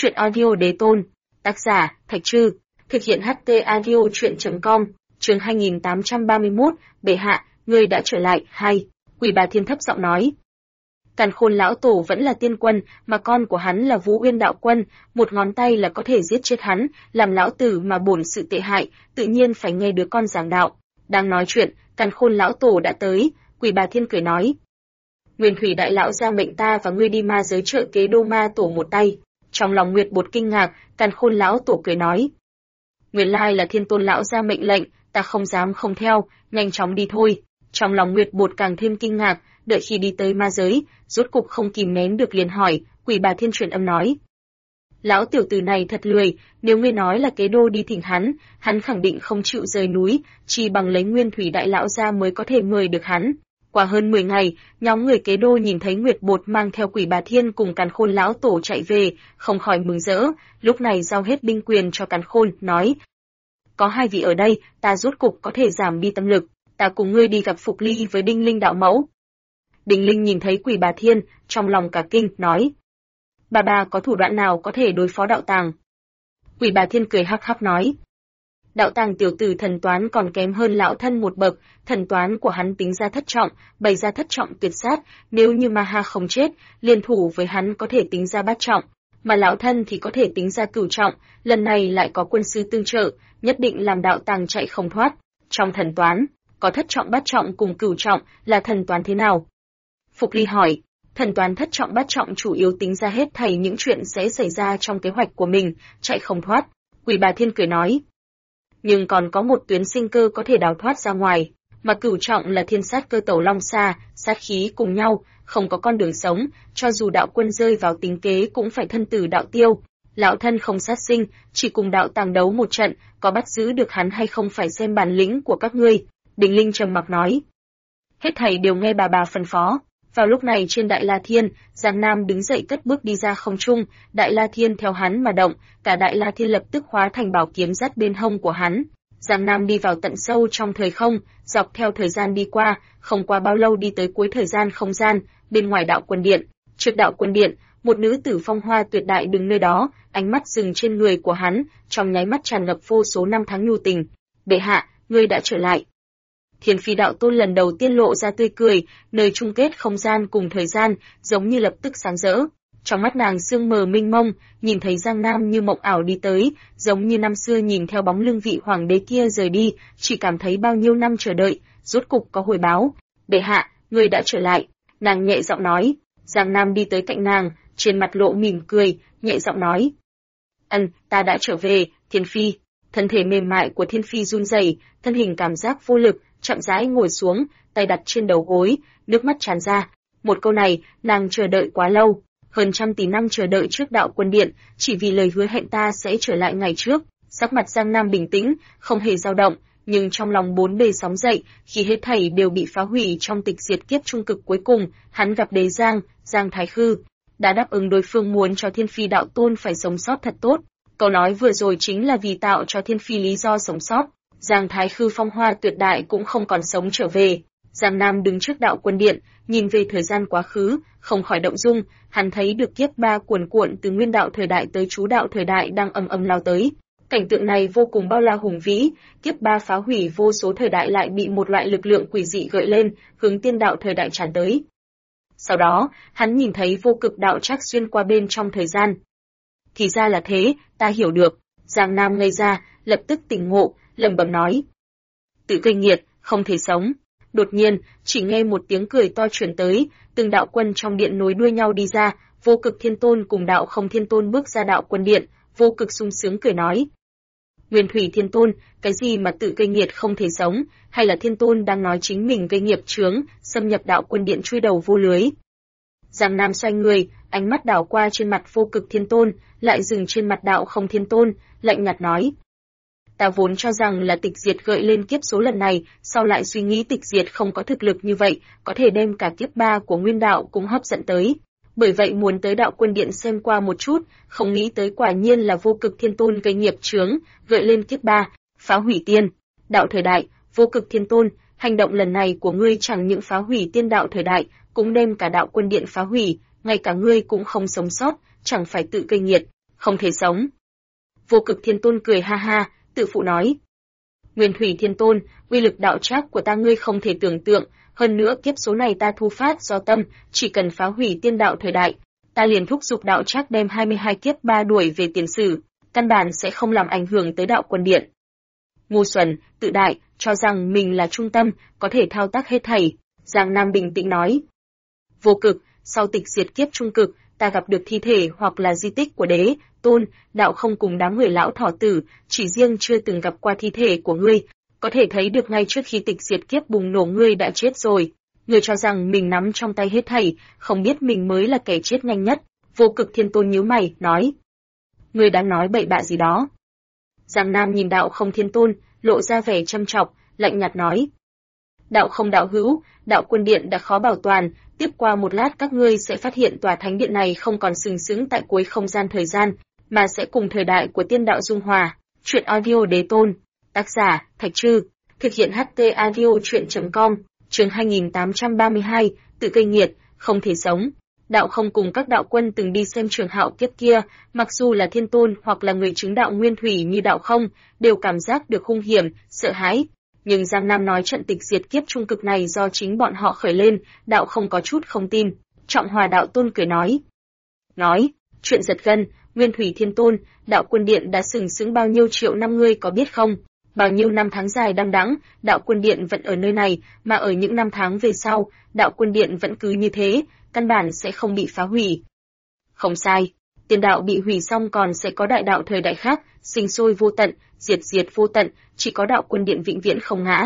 Truyện audio đế tôn. Tác giả, Thạch Trư. Thực hiện HT audio truyện.com. Chương 2831, bệ hạ, ngươi đã trở lại. Hay. Quỷ Bà Thiên thấp giọng nói. Càn Khôn lão tổ vẫn là tiên quân, mà con của hắn là Vũ Uyên đạo quân, một ngón tay là có thể giết chết hắn, làm lão tử mà bổn sự tệ hại, tự nhiên phải nghe đứa con giảng đạo. Đang nói chuyện, Càn Khôn lão tổ đã tới, Quỷ Bà Thiên cười nói: Nguyên Thủy đại lão ra mệnh ta và ngươi đi ma giới trợ kế Đô Ma tổ một tay. Trong lòng Nguyệt Bột kinh ngạc, Càn Khôn lão tổ cười nói: Nguyên lai là Thiên Tôn lão ra mệnh lệnh, ta không dám không theo, nhanh chóng đi thôi. Trong lòng Nguyệt Bột càng thêm kinh ngạc, đợi khi đi tới ma giới, rốt cục không kìm nén được liền hỏi. Quỷ Bà Thiên truyền âm nói: Lão tiểu tử này thật lười, nếu ngươi nói là kế đô đi thỉnh hắn khẳng định không chịu rời núi, chỉ bằng lấy Nguyên Thủy đại lão ra mới có thể mời được hắn. Qua hơn 10 ngày, nhóm người kế đô nhìn thấy Nguyệt Bột mang theo Quỷ Bà Thiên cùng Càn Khôn lão tổ chạy về, không khỏi mừng rỡ, lúc này giao hết binh quyền cho Càn Khôn, nói: Có hai vị ở đây, ta rốt cục có thể giảm đi tâm lực, ta cùng ngươi đi gặp Phục Ly với Đinh Linh đạo mẫu. Đinh Linh nhìn thấy Quỷ Bà Thiên, trong lòng cả kinh, nói: Bà có thủ đoạn nào có thể đối phó đạo tàng? Quỷ Bà Thiên cười hắc hắc nói: Đạo tàng tiểu tử thần toán còn kém hơn lão thân một bậc, thần toán của hắn tính ra thất trọng, bày ra thất trọng tuyệt sát, nếu như Ma Ha không chết, liên thủ với hắn có thể tính ra bát trọng, mà lão thân thì có thể tính ra cửu trọng, lần này lại có quân sư tương trợ, nhất định làm đạo tàng chạy không thoát. Trong thần toán, có thất trọng bát trọng cùng cửu trọng, là thần toán thế nào? Phục Ly hỏi. Thần toán thất trọng bát trọng chủ yếu tính ra hết thảy những chuyện sẽ xảy ra trong kế hoạch của mình, chạy không thoát. Quỷ Bà Thiên cười nói: Nhưng còn có một tuyến sinh cơ có thể đào thoát ra ngoài, mà cửu trọng là thiên sát cơ tẩu long xa, sát khí cùng nhau, không có con đường sống, cho dù đạo quân rơi vào tính kế cũng phải thân tử đạo tiêu. Lão thân không sát sinh, chỉ cùng đạo tàng đấu một trận, có bắt giữ được hắn hay không phải xem bản lĩnh của các ngươi. Đinh Linh trầm mặc nói: Hết thảy đều nghe bà phân phó. Vào lúc này trên Đại La Thiên, Giang Nam đứng dậy cất bước đi ra không trung, Đại La Thiên theo hắn mà động, cả Đại La Thiên lập tức hóa thành bảo kiếm dắt bên hông của hắn. Giang Nam đi vào tận sâu trong thời không, dọc theo thời gian đi qua, không qua bao lâu đi tới cuối thời gian không gian, bên ngoài đạo quân điện. Trước đạo quân điện, một nữ tử phong hoa tuyệt đại đứng nơi đó, ánh mắt dừng trên người của hắn, trong nháy mắt tràn ngập vô số năm tháng nhu tình. Bệ hạ, ngươi đã trở lại. Thiên Phi đạo tôn lần đầu tiên lộ ra tươi cười, nơi chung kết không gian cùng thời gian, giống như lập tức sáng rỡ. Trong mắt nàng sương mờ mênh mông, nhìn thấy Giang Nam như mộng ảo đi tới, giống như năm xưa nhìn theo bóng lưng vị hoàng đế kia rời đi, chỉ cảm thấy bao nhiêu năm chờ đợi, rốt cục có hồi báo. Bệ hạ, người đã trở lại. Nàng nhẹ giọng nói. Giang Nam đi tới cạnh nàng, trên mặt lộ mỉm cười, nhẹ giọng nói: Ta đã trở về, Thiên Phi. Thân thể mềm mại của Thiên Phi run rẩy, thân hình cảm giác vô lực, chậm rãi ngồi xuống, tay đặt trên đầu gối, nước mắt tràn ra. Một câu này, nàng chờ đợi quá lâu, hơn trăm tỷ năm chờ đợi trước đạo quân điện, chỉ vì lời hứa hẹn ta sẽ trở lại ngày trước. Sắc mặt Giang Nam bình tĩnh, không hề dao động, nhưng trong lòng bốn bề sóng dậy, khi hết thảy đều bị phá hủy trong tịch diệt kiếp trung cực cuối cùng, hắn gặp đế Giang Thái Khư, đã đáp ứng đối phương muốn cho Thiên Phi đạo tôn phải sống sót thật tốt. Câu nói vừa rồi chính là vì tạo cho Thiên Phi lý do sống sót. Giang Thái Khư phong hoa tuyệt đại cũng không còn sống trở về. Giang Nam đứng trước đạo quân điện, nhìn về thời gian quá khứ, không khỏi động dung, hắn thấy được kiếp ba cuồn cuộn từ nguyên đạo thời đại tới chú đạo thời đại đang ầm ầm lao tới. Cảnh tượng này vô cùng bao la hùng vĩ, kiếp ba phá hủy vô số thời đại lại bị một loại lực lượng quỷ dị gợi lên, hướng tiên đạo thời đại tràn tới. Sau đó, hắn nhìn thấy vô cực đạo trác xuyên qua bên trong thời gian. Thì ra là thế, ta hiểu được. Giang Nam ngây ra, lập tức tỉnh ngộ, lẩm bẩm nói: Tự gây nghiệt, không thể sống. Đột nhiên, chỉ nghe một tiếng cười to truyền tới, từng đạo quân trong điện nối đuôi nhau đi ra, Vô Cực Thiên Tôn cùng Đạo Không Thiên Tôn bước ra đạo quân điện, Vô Cực sung sướng cười nói: Nguyên Thủy Thiên Tôn, cái gì mà tự gây nghiệt không thể sống, hay là Thiên Tôn đang nói chính mình gây nghiệp chướng, xâm nhập đạo quân điện chui đầu vô lưới? Giang Nam xoay người, ánh mắt đảo qua trên mặt Vô Cực Thiên Tôn, lại dừng trên mặt Đạo Không Thiên Tôn, lạnh nhạt nói: Ta vốn cho rằng là tịch diệt gợi lên kiếp số lần này, sau lại suy nghĩ tịch diệt không có thực lực như vậy, có thể đem cả kiếp ba của nguyên đạo cũng hấp dẫn tới. Bởi vậy muốn tới đạo quân điện xem qua một chút, không nghĩ tới quả nhiên là Vô Cực Thiên Tôn gây nghiệp chướng, gợi lên kiếp ba, phá hủy tiên đạo thời đại. Vô Cực Thiên Tôn, hành động lần này của ngươi chẳng những phá hủy tiên đạo thời đại, cũng đem cả đạo quân điện phá hủy, ngay cả ngươi cũng không sống sót, chẳng phải tự gây nghiệt. không thể sống. Vô Cực Thiên Tôn cười ha ha, tự phụ nói. Nguyên Thủy Thiên Tôn, uy lực đạo trác của ta ngươi không thể tưởng tượng, hơn nữa kiếp số này ta thu phát do tâm, chỉ cần phá hủy tiên đạo thời đại, ta liền thúc giục đạo trác đem 22 kiếp ba đuổi về tiền sử, căn bản sẽ không làm ảnh hưởng tới đạo quân điện. Ngu xuẩn, tự đại, cho rằng mình là trung tâm, có thể thao tác hết thảy, Giang Nam bình tĩnh nói. Vô Cực, sau tịch diệt kiếp trung cực, ta gặp được thi thể hoặc là di tích của đế, tôn, đạo không cùng đám người lão thỏ tử, chỉ riêng chưa từng gặp qua thi thể của ngươi, có thể thấy được ngay trước khi tịch diệt kiếp bùng nổ ngươi đã chết rồi. Ngươi cho rằng mình nắm trong tay hết thảy, không biết mình mới là kẻ chết nhanh nhất. Vô Cực Thiên Tôn nhíu mày, nói. Ngươi đã nói bậy bạ gì đó. Giang Nam nhìn đạo không Thiên Tôn, lộ ra vẻ châm chọc, lạnh nhạt nói. Đạo không đạo hữu, đạo quân điện đã khó bảo toàn, tiếp qua một lát các ngươi sẽ phát hiện tòa thánh điện này không còn sừng sững tại cuối không gian thời gian, mà sẽ cùng thời đại của tiên đạo dung hòa. Truyện audio đế tôn, tác giả, Thạch Trư, thực hiện HT audio truyện.com, chương 2832, tự cây nghiệt, không thể sống. Đạo không cùng các đạo quân từng đi xem Trường Hạo kiếp kia, mặc dù là Thiên Tôn hoặc là người chứng đạo nguyên thủy như đạo không, đều cảm giác được hung hiểm, sợ hãi. Nhưng Giang Nam nói trận tịch diệt kiếp trung cực này do chính bọn họ khởi lên, đạo không có chút không tin. Trọng Hòa đạo tôn cười nói, chuyện giật gân, Nguyên Thủy Thiên Tôn, đạo quân điện đã sừng sững bao nhiêu triệu năm ngươi có biết không? Bao nhiêu năm tháng dài đăng đẵng, đạo quân điện vẫn ở nơi này, mà ở những năm tháng về sau, đạo quân điện vẫn cứ như thế, căn bản sẽ không bị phá hủy. Không sai, tiên đạo bị hủy xong còn sẽ có đại đạo thời đại khác, sinh sôi vô tận, diệt vô tận, chỉ có đạo quân điện vĩnh viễn không ngã.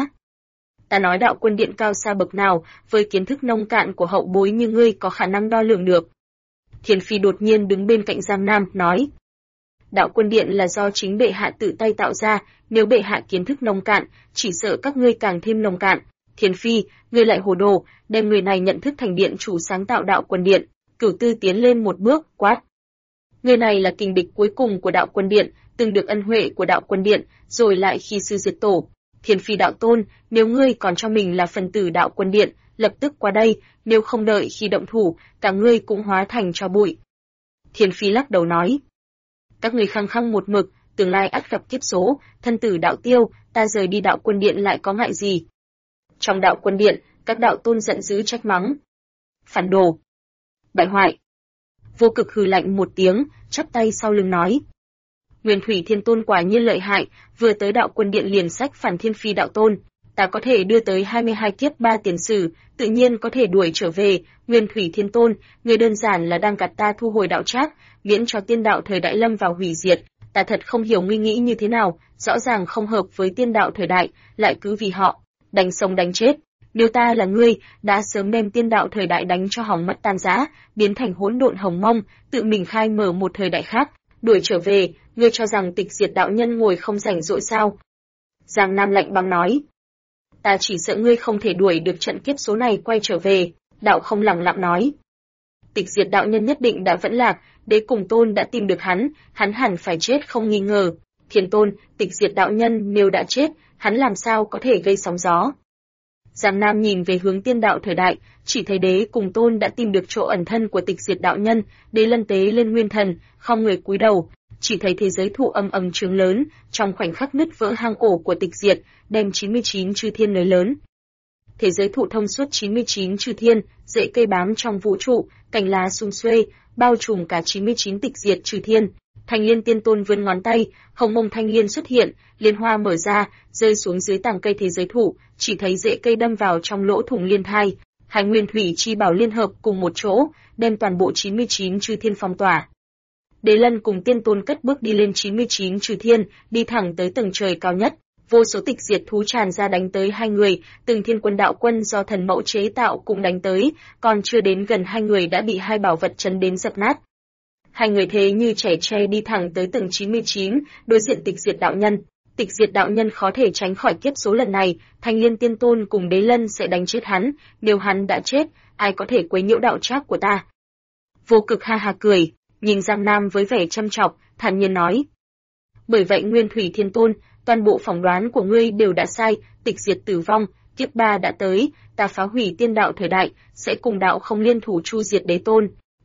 Ta nói đạo quân điện cao xa bậc nào, với kiến thức nông cạn của hậu bối như ngươi có khả năng đo lường được. Thiền Phi đột nhiên đứng bên cạnh Giang Nam, nói. Đạo quân điện là do chính bệ hạ tự tay tạo ra, nếu bệ hạ kiến thức nông cạn, chỉ sợ các ngươi càng thêm nông cạn. Thiền Phi, ngươi lại hồ đồ, đem người này nhận thức thành điện chủ sáng tạo đạo quân điện. Cửu Tư tiến lên một bước, quát. Người này là kình địch cuối cùng của đạo quân điện, từng được ân huệ của đạo quân điện, rồi lại khi sư diệt tổ. Thiền Phi đạo tôn, nếu ngươi còn cho mình là phần tử đạo quân điện, lập tức qua đây, nếu không đợi khi động thủ, cả ngươi cũng hóa thành tro bụi. Thiền Phi lắc đầu nói. Các ngươi khăng khăng một mực, tương lai ắt gặp kiếp số, thân tử đạo tiêu, ta rời đi đạo quân điện lại có ngại gì. Trong đạo quân điện, các đạo tôn giận dữ trách mắng. Phản đồ. Bại hoại. Vô Cực hừ lạnh một tiếng, chắp tay sau lưng nói. Nguyên Thủy Thiên Tôn quả nhiên lợi hại, vừa tới đạo quân điện liền sách phản Thiên Phi đạo tôn. Ta có thể đưa tới 22 kiếp ba tiền sử, tự nhiên có thể đuổi trở về. Nguyên Thủy Thiên Tôn, người đơn giản là đang gạt ta thu hồi đạo trác, miễn cho tiên đạo thời đại lâm vào hủy diệt. Ta thật không hiểu ngươi nghĩ như thế nào, rõ ràng không hợp với tiên đạo thời đại, lại cứ vì họ đánh sống đánh chết. Nếu ta là ngươi, đã sớm đem tiên đạo thời đại đánh cho hỏng mất tan rã, biến thành hỗn độn hồng mông, tự mình khai mở một thời đại khác, đuổi trở về. Ngươi cho rằng tịch diệt đạo nhân ngồi không rảnh rỗi sao? Giang Nam lạnh băng nói. Ta chỉ sợ ngươi không thể đuổi được trận kiếp số này quay trở về. Đạo không lẳng lặng nói. Tịch diệt đạo nhân nhất định đã vẫn lạc, đế cùng tôn đã tìm được hắn hẳn phải chết không nghi ngờ. Thiên Tôn, tịch diệt đạo nhân nếu đã chết, hắn làm sao có thể gây sóng gió? Giang Nam nhìn về hướng tiên đạo thời đại, chỉ thấy đế cùng tôn đã tìm được chỗ ẩn thân của tịch diệt đạo nhân, đế lân tế lên nguyên thần, khom người cúi đầu, chỉ thấy thế giới thụ ầm ầm trướng lớn, trong khoảnh khắc nứt vỡ hang cổ của tịch diệt, đem 99 chư thiên nới lớn. Thế giới thụ thông suốt 99 chư thiên, rễ cây bám trong vũ trụ, cành lá sum xuê, bao trùm cả 99 tịch diệt chư thiên. Thanh Liên Tiên Tôn vươn ngón tay, hồng mông thanh liên xuất hiện, liên hoa mở ra, rơi xuống dưới tàng cây thế giới thụ, chỉ thấy rễ cây đâm vào trong lỗ thủng liên thai. Hai nguyên thủy chi bảo liên hợp cùng một chỗ, đem toàn bộ 99 chư thiên phong tỏa. Đế Lân cùng Tiên Tôn cất bước đi lên 99 chư thiên, đi thẳng tới tầng trời cao nhất. Vô số tịch diệt thú tràn ra đánh tới hai người, từng thiên quân đạo quân do thần mẫu chế tạo cũng đánh tới, còn chưa đến gần hai người đã bị hai bảo vật chấn đến dập nát. Hai người thế như trẻ tre đi thẳng tới tầng 99, đối diện tịch diệt đạo nhân. Tịch diệt đạo nhân khó thể tránh khỏi kiếp số lần này, Thanh Liên Tiên Tôn cùng Đế Lân sẽ đánh chết hắn, nếu hắn đã chết, ai có thể quấy nhiễu đạo trác của ta? Vô Cực ha ha cười, nhìn Giang Nam với vẻ châm chọc, thản nhiên nói. Bởi vậy Nguyên Thủy Thiên Tôn, toàn bộ phỏng đoán của ngươi đều đã sai, tịch diệt tử vong, kiếp ba đã tới, ta phá hủy tiên đạo thời đại, sẽ cùng đạo không liên thủ chu diệt đế tôn.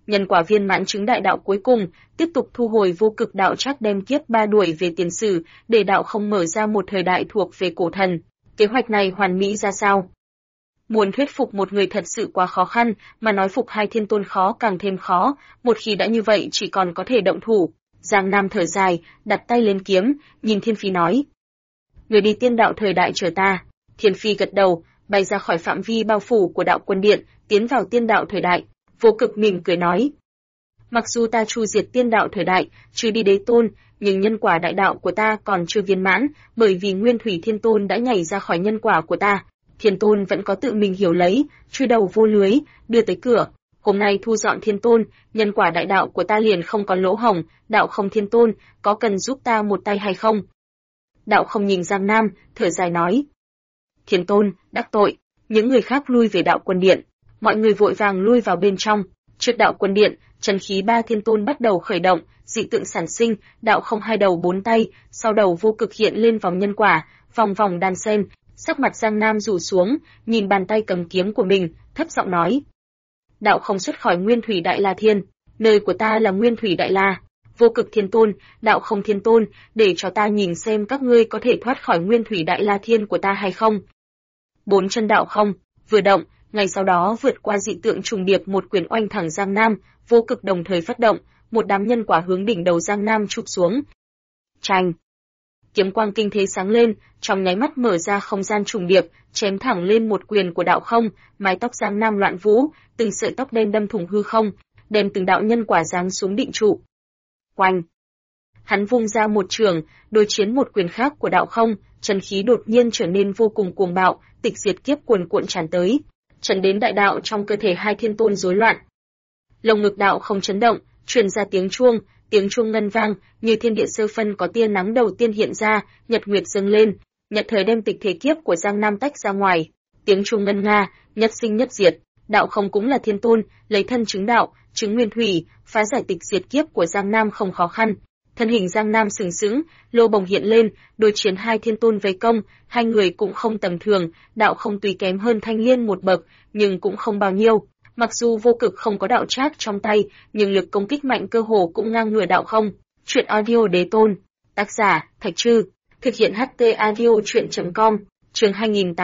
nhân quả viên mãn chứng đại đạo cuối cùng, tiếp tục thu hồi vô cực đạo trác đem kiếp ba đuổi về tiền sử, để đạo không mở ra một thời đại thuộc về cổ thần. Kế hoạch này hoàn mỹ ra sao? Muốn thuyết phục một người thật sự quá khó khăn, mà nói phục hai thiên tôn khó càng thêm khó, một khi đã như vậy chỉ còn có thể động thủ. Giang Nam thở dài, đặt tay lên kiếm, nhìn Thiên Phi nói. Người đi tiên đạo thời đại chờ ta. Thiên Phi gật đầu, bay ra khỏi phạm vi bao phủ của đạo quân điện, tiến vào tiên đạo thời đại. Vô Cực mỉm cười nói. Mặc dù ta chu diệt tiên đạo thời đại, chưa đi đế tôn, nhưng nhân quả đại đạo của ta còn chưa viên mãn, bởi vì Nguyên Thủy Thiên Tôn đã nhảy ra khỏi nhân quả của ta. Thiên Tôn vẫn có tự mình hiểu lấy, chui đầu vô lưới, đưa tới cửa. Hôm nay thu dọn Thiên Tôn, nhân quả đại đạo của ta liền không còn lỗ hổng, đạo không Thiên Tôn, có cần giúp ta một tay hay không? Đạo không nhìn Giang Nam, thở dài nói. Thiên Tôn, đắc tội, những người khác lui về đạo quân điện, mọi người vội vàng lui vào bên trong. Trước đạo quân điện, chân khí ba Thiên Tôn bắt đầu khởi động, dị tượng sản sinh, đạo không hai đầu bốn tay, sau đầu vô cực hiện lên vòng nhân quả, vòng vòng đan sen. Sắc mặt Giang Nam rủ xuống, nhìn bàn tay cầm kiếm của mình, thấp giọng nói. Đạo không xuất khỏi Nguyên Thủy Đại La Thiên, nơi của ta là Nguyên Thủy Đại La. Vô Cực Thiên Tôn, đạo không Thiên Tôn, để cho ta nhìn xem các ngươi có thể thoát khỏi Nguyên Thủy Đại La Thiên của ta hay không. Bốn chân đạo không, vừa động, ngay sau đó vượt qua dị tượng trùng điệp một quyền oanh thẳng Giang Nam, Vô Cực đồng thời phát động, một đám nhân quả hướng đỉnh đầu Giang Nam chụp xuống. Chành! Kiếm quang kinh thế sáng lên, trong nháy mắt mở ra không gian trùng điệp, chém thẳng lên một quyền của đạo không, mái tóc Giang Nam loạn vũ, từng sợi tóc đen đâm thủng hư không, đem từng đạo nhân quả giáng xuống định trụ. Oanh! Hắn vung ra một trường, đối chiến một quyền khác của đạo không, chân khí đột nhiên trở nên vô cùng cuồng bạo, tịch diệt kiếp cuồn cuộn tràn tới, chấn đến đại đạo trong cơ thể hai Thiên Tôn rối loạn. Lồng ngực đạo không chấn động, truyền ra tiếng chuông ngân vang, như thiên địa sơ phân có tia nắng đầu tiên hiện ra, nhật nguyệt dâng lên, nhật thời đem tịch thể kiếp của Giang Nam tách ra ngoài. Tiếng chuông ngân nga, nhất sinh nhất diệt, đạo không cũng là Thiên Tôn, lấy thân chứng đạo, chứng nguyên thủy, phá giải tịch diệt kiếp của Giang Nam không khó khăn. Thân hình Giang Nam sừng sững, lô bồng hiện lên, đối chiến hai Thiên Tôn vây công, hai người cũng không tầm thường, đạo không tùy kém hơn Thanh Liên một bậc, nhưng cũng không bao nhiêu. Mặc dù Vô Cực không có đạo trác trong tay, nhưng lực công kích mạnh cơ hồ cũng ngang ngửa đạo không. Truyện audio đế tôn. Tác giả, Thạch Trư. Thực hiện HT audio truyện.com. Chương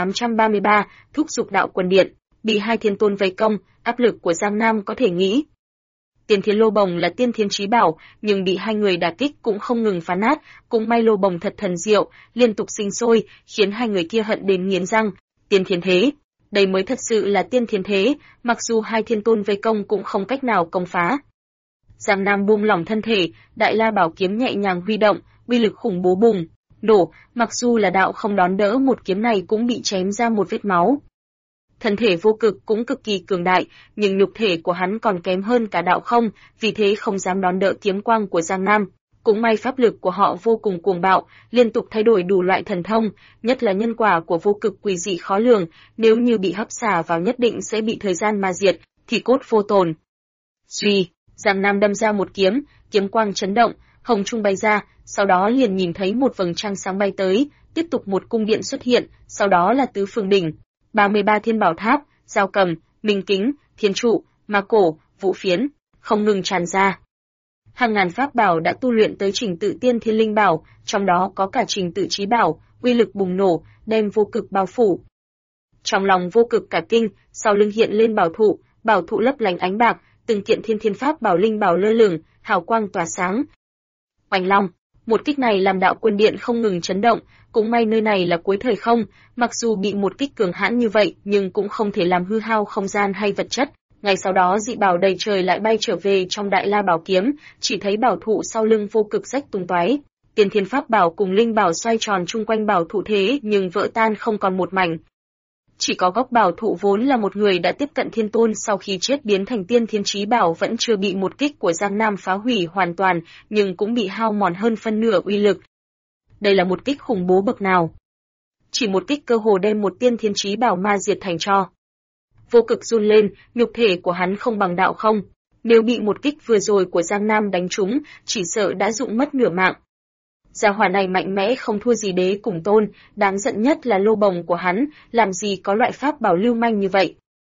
2833, thúc giục đạo quân điện. Bị hai Thiên Tôn vây công, áp lực của Giang Nam có thể nghĩ. Tiên Thiên Lô Bồng là tiên thiên chí bảo, nhưng bị hai người đả kích cũng không ngừng phá nát, cũng may Lô Bồng thật thần diệu, liên tục sinh sôi, khiến hai người kia hận đến nghiến răng. Tiên thiên thế, đây mới thật sự là tiên thiên thế, mặc dù hai Thiên Tôn vây công cũng không cách nào công phá. Giang Nam buông lỏng thân thể, Đại La Bảo kiếm nhẹ nhàng huy động, uy lực khủng bố bùng nổ, mặc dù là đạo không đón đỡ một kiếm này cũng bị chém ra một vết máu. Thân thể Vô Cực cũng cực kỳ cường đại, nhưng nhục thể của hắn còn kém hơn cả đạo không, vì thế không dám đón đỡ kiếm quang của Giang Nam. Cũng may pháp lực của họ vô cùng cuồng bạo, liên tục thay đổi đủ loại thần thông, nhất là nhân quả của Vô Cực quỷ dị khó lường, nếu như bị hấp xả vào nhất định sẽ bị thời gian ma diệt, thì cốt vô tồn. Suy, Giang Nam đâm ra một kiếm, kiếm quang chấn động, hồng trung bay ra, sau đó liền nhìn thấy một vầng trăng sáng bay tới, tiếp tục một cung điện xuất hiện, sau đó là tứ phương đỉnh, 33 thiên bảo tháp, giao cầm, minh kính, thiên trụ, ma cổ, vũ phiến, không ngừng tràn ra. Hàng ngàn pháp bảo đã tu luyện tới trình tự tiên thiên linh bảo, trong đó có cả trình tự chí bảo, uy lực bùng nổ, đem Vô Cực bao phủ. Trong lòng Vô Cực cả kinh, sau lưng hiện lên bảo thụ lấp lánh ánh bạc, từng kiện thiên thiên pháp bảo linh bảo lơ lửng, hào quang tỏa sáng. Oanh long, một kích này làm đạo quân điện không ngừng chấn động, cũng may nơi này là cuối thời không, mặc dù bị một kích cường hãn như vậy, nhưng cũng không thể làm hư hao không gian hay vật chất. Ngay sau đó dị bảo đầy trời lại bay trở về trong Đại La Bảo kiếm, chỉ thấy bảo thụ sau lưng Vô Cực rách tung toái. Tiên thiên pháp bảo cùng linh bảo xoay tròn chung quanh bảo thụ thế nhưng vỡ tan không còn một mảnh. Chỉ có gốc bảo thụ vốn là một người đã tiếp cận Thiên Tôn sau khi chết biến thành tiên thiên chí bảo vẫn chưa bị một kích của Giang Nam phá hủy hoàn toàn, nhưng cũng bị hao mòn hơn phân nửa uy lực. Đây là một kích khủng bố bậc nào? Chỉ một kích cơ hồ đem một tiên thiên chí bảo ma diệt thành tro. Vô Cực run lên, nhục thể của hắn không bằng đạo không. Nếu bị một kích vừa rồi của Giang Nam đánh trúng, chỉ sợ đã dụng mất nửa mạng. Gia hỏa này mạnh mẽ không thua gì đế cùng tôn, đáng giận nhất là Lô Bồng của hắn, làm gì có loại pháp bảo lưu manh như vậy.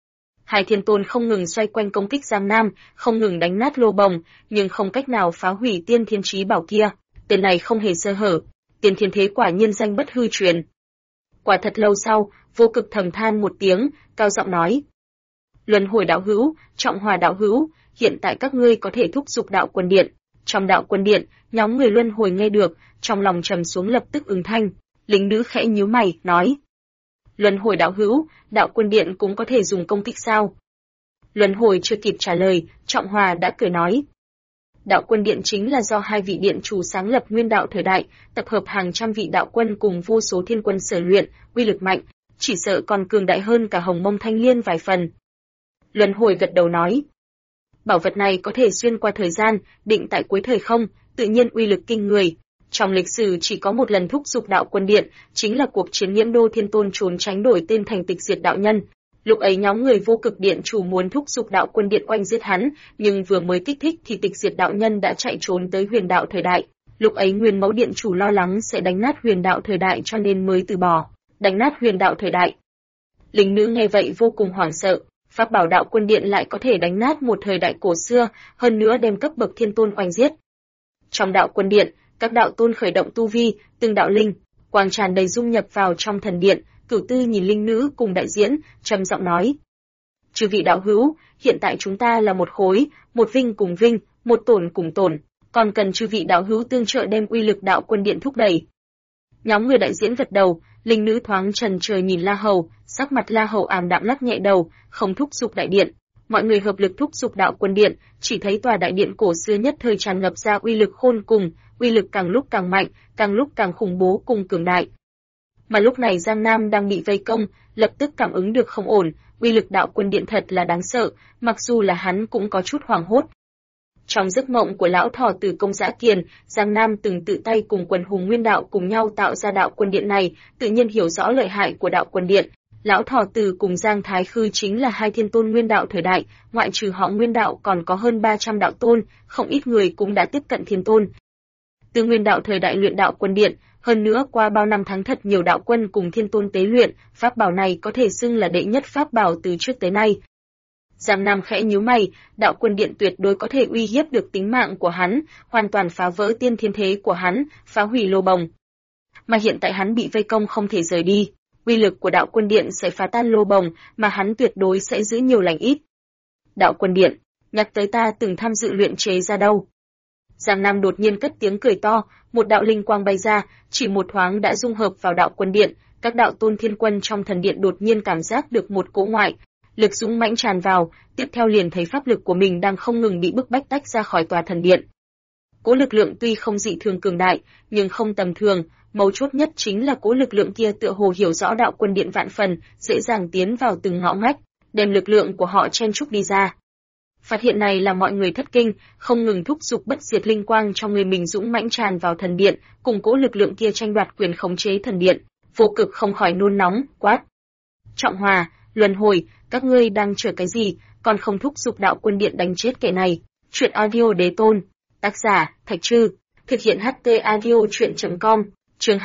Hai thiên tôn không ngừng xoay quanh công kích Giang Nam, không ngừng đánh nát lô bồng, nhưng không cách nào phá hủy tiên thiên chí bảo kia. Tên này không hề sơ hở, tiên thiên thế quả nhiên danh bất hư truyền. Quả thật lâu sau, Vô Cực thầm than một tiếng, cao giọng nói: Luân hồi đạo hữu, Trọng Hòa đạo hữu, hiện tại các ngươi có thể thúc giục đạo quân điện. Trong đạo quân điện, nhóm người luân hồi nghe được, trong lòng trầm xuống lập tức ứng thanh. Lính nữ khẽ nhíu mày, nói: Luân hồi đạo hữu, đạo quân điện cũng có thể dùng công kích sao? Luân hồi chưa kịp trả lời, Trọng Hòa đã cười nói: Đạo quân điện chính là do hai vị điện chủ sáng lập nguyên đạo thời đại, tập hợp hàng trăm vị đạo quân cùng vô số thiên quân sở luyện, uy lực mạnh, chỉ sợ còn cường đại hơn cả Hồng Mông Thanh Liên vài phần. Luân hồi gật đầu nói: Bảo vật này có thể xuyên qua thời gian, định tại cuối thời không, tự nhiên uy lực kinh người. Trong lịch sử chỉ có một lần thúc giục đạo quân điện, chính là cuộc chiến Nhiễm Đô Thiên Tôn trốn tránh đổi tên thành Tịch Diệt đạo nhân. Lúc ấy nhóm người Vô Cực điện chủ muốn thúc giục đạo quân điện oanh giết hắn, nhưng vừa mới kích thích thì Tịch Diệt đạo nhân đã chạy trốn tới Huyền đạo thời đại. Lúc ấy Nguyên Mẫu điện chủ lo lắng sẽ đánh nát Huyền đạo thời đại cho nên mới từ bỏ. Đánh nát Huyền đạo thời đại. Lính nữ nghe vậy vô cùng hoảng sợ, pháp bảo đạo quân điện lại có thể đánh nát một thời đại cổ xưa, hơn nữa đem cấp bậc thiên tôn oanh giết. Trong đạo quân điện, các đạo tôn khởi động tu vi, từng đạo linh quang tràn đầy dung nhập vào trong thần điện. Cửu Tư nhìn linh nữ cùng đại diễn, trầm giọng nói: Chư vị đạo hữu, hiện tại chúng ta là một khối, một vinh cùng vinh, một tổn cùng tổn, còn cần chư vị đạo hữu tương trợ đem uy lực đạo quân điện thúc đẩy. Nhóm người đại diễn gật đầu, linh nữ thoáng trần trời nhìn La Hầu, sắc mặt La Hầu ảm đạm lắc nhẹ đầu, không thúc giục đại điện. Mọi người hợp lực thúc giục đạo quân điện, chỉ thấy tòa đại điện cổ xưa nhất thời tràn ngập ra uy lực khôn cùng, uy lực càng lúc càng mạnh, càng lúc càng khủng bố cùng cường đại. Mà lúc này Giang Nam đang bị vây công, lập tức cảm ứng được không ổn, uy lực đạo quân điện thật là đáng sợ, mặc dù là hắn cũng có chút hoảng hốt. Trong giấc mộng của lão thỏ Tử Công Dã Kiền, Giang Nam từng tự tay cùng quần hùng nguyên đạo cùng nhau tạo ra đạo quân điện này, tự nhiên hiểu rõ lợi hại của đạo quân điện. Lão thỏ Tử cùng Giang Thái Khư chính là hai thiên tôn nguyên đạo thời đại, ngoại trừ họ nguyên đạo còn có hơn 300 đạo tôn, không ít người cũng đã tiếp cận thiên tôn. Từ nguyên đạo thời đại luyện đạo quân điện, hơn nữa qua bao năm tháng thật nhiều đạo quân cùng thiên tôn tế luyện, pháp bảo này có thể xưng là đệ nhất pháp bảo từ trước tới nay. Giang Nam khẽ nhíu mày, đạo quân điện tuyệt đối có thể uy hiếp được tính mạng của hắn, hoàn toàn phá vỡ tiên thiên thế của hắn, phá hủy lô bồng. Mà hiện tại hắn bị vây công không thể rời đi, uy lực của đạo quân điện sẽ phá tan lô bồng, mà hắn tuyệt đối sẽ giữ nhiều lành ít. Đạo quân điện, nhắc tới ta từng tham dự luyện chế ra đâu. Giang Nam đột nhiên cất tiếng cười to, một đạo linh quang bay ra, chỉ một thoáng đã dung hợp vào đạo quân điện, các đạo tôn thiên quân trong thần điện đột nhiên cảm giác được một cỗ ngoại lực dũng mãnh tràn vào, tiếp theo liền thấy pháp lực của mình đang không ngừng bị bức bách tách ra khỏi tòa thần điện. Cỗ lực lượng tuy không dị thường cường đại, nhưng không tầm thường, mấu chốt nhất chính là cỗ lực lượng kia tựa hồ hiểu rõ đạo quân điện vạn phần, dễ dàng tiến vào từng ngõ ngách, đem lực lượng của họ chen trúc đi ra. Phát hiện này là mọi người thất kinh, không ngừng thúc giục bất diệt linh quang trong người mình dũng mãnh tràn vào thần điện, cùng cỗ lực lượng kia tranh đoạt quyền khống chế thần điện. Vô Cực không khỏi nôn nóng, quát: Trọng Hòa, Luân Hồi, các ngươi đang chờ cái gì, còn không thúc giục đạo quân điện đánh chết kẻ này. Truyện audio đế tôn, tác giả Thạch Trư, thực hiện HT audio truyện.com, chương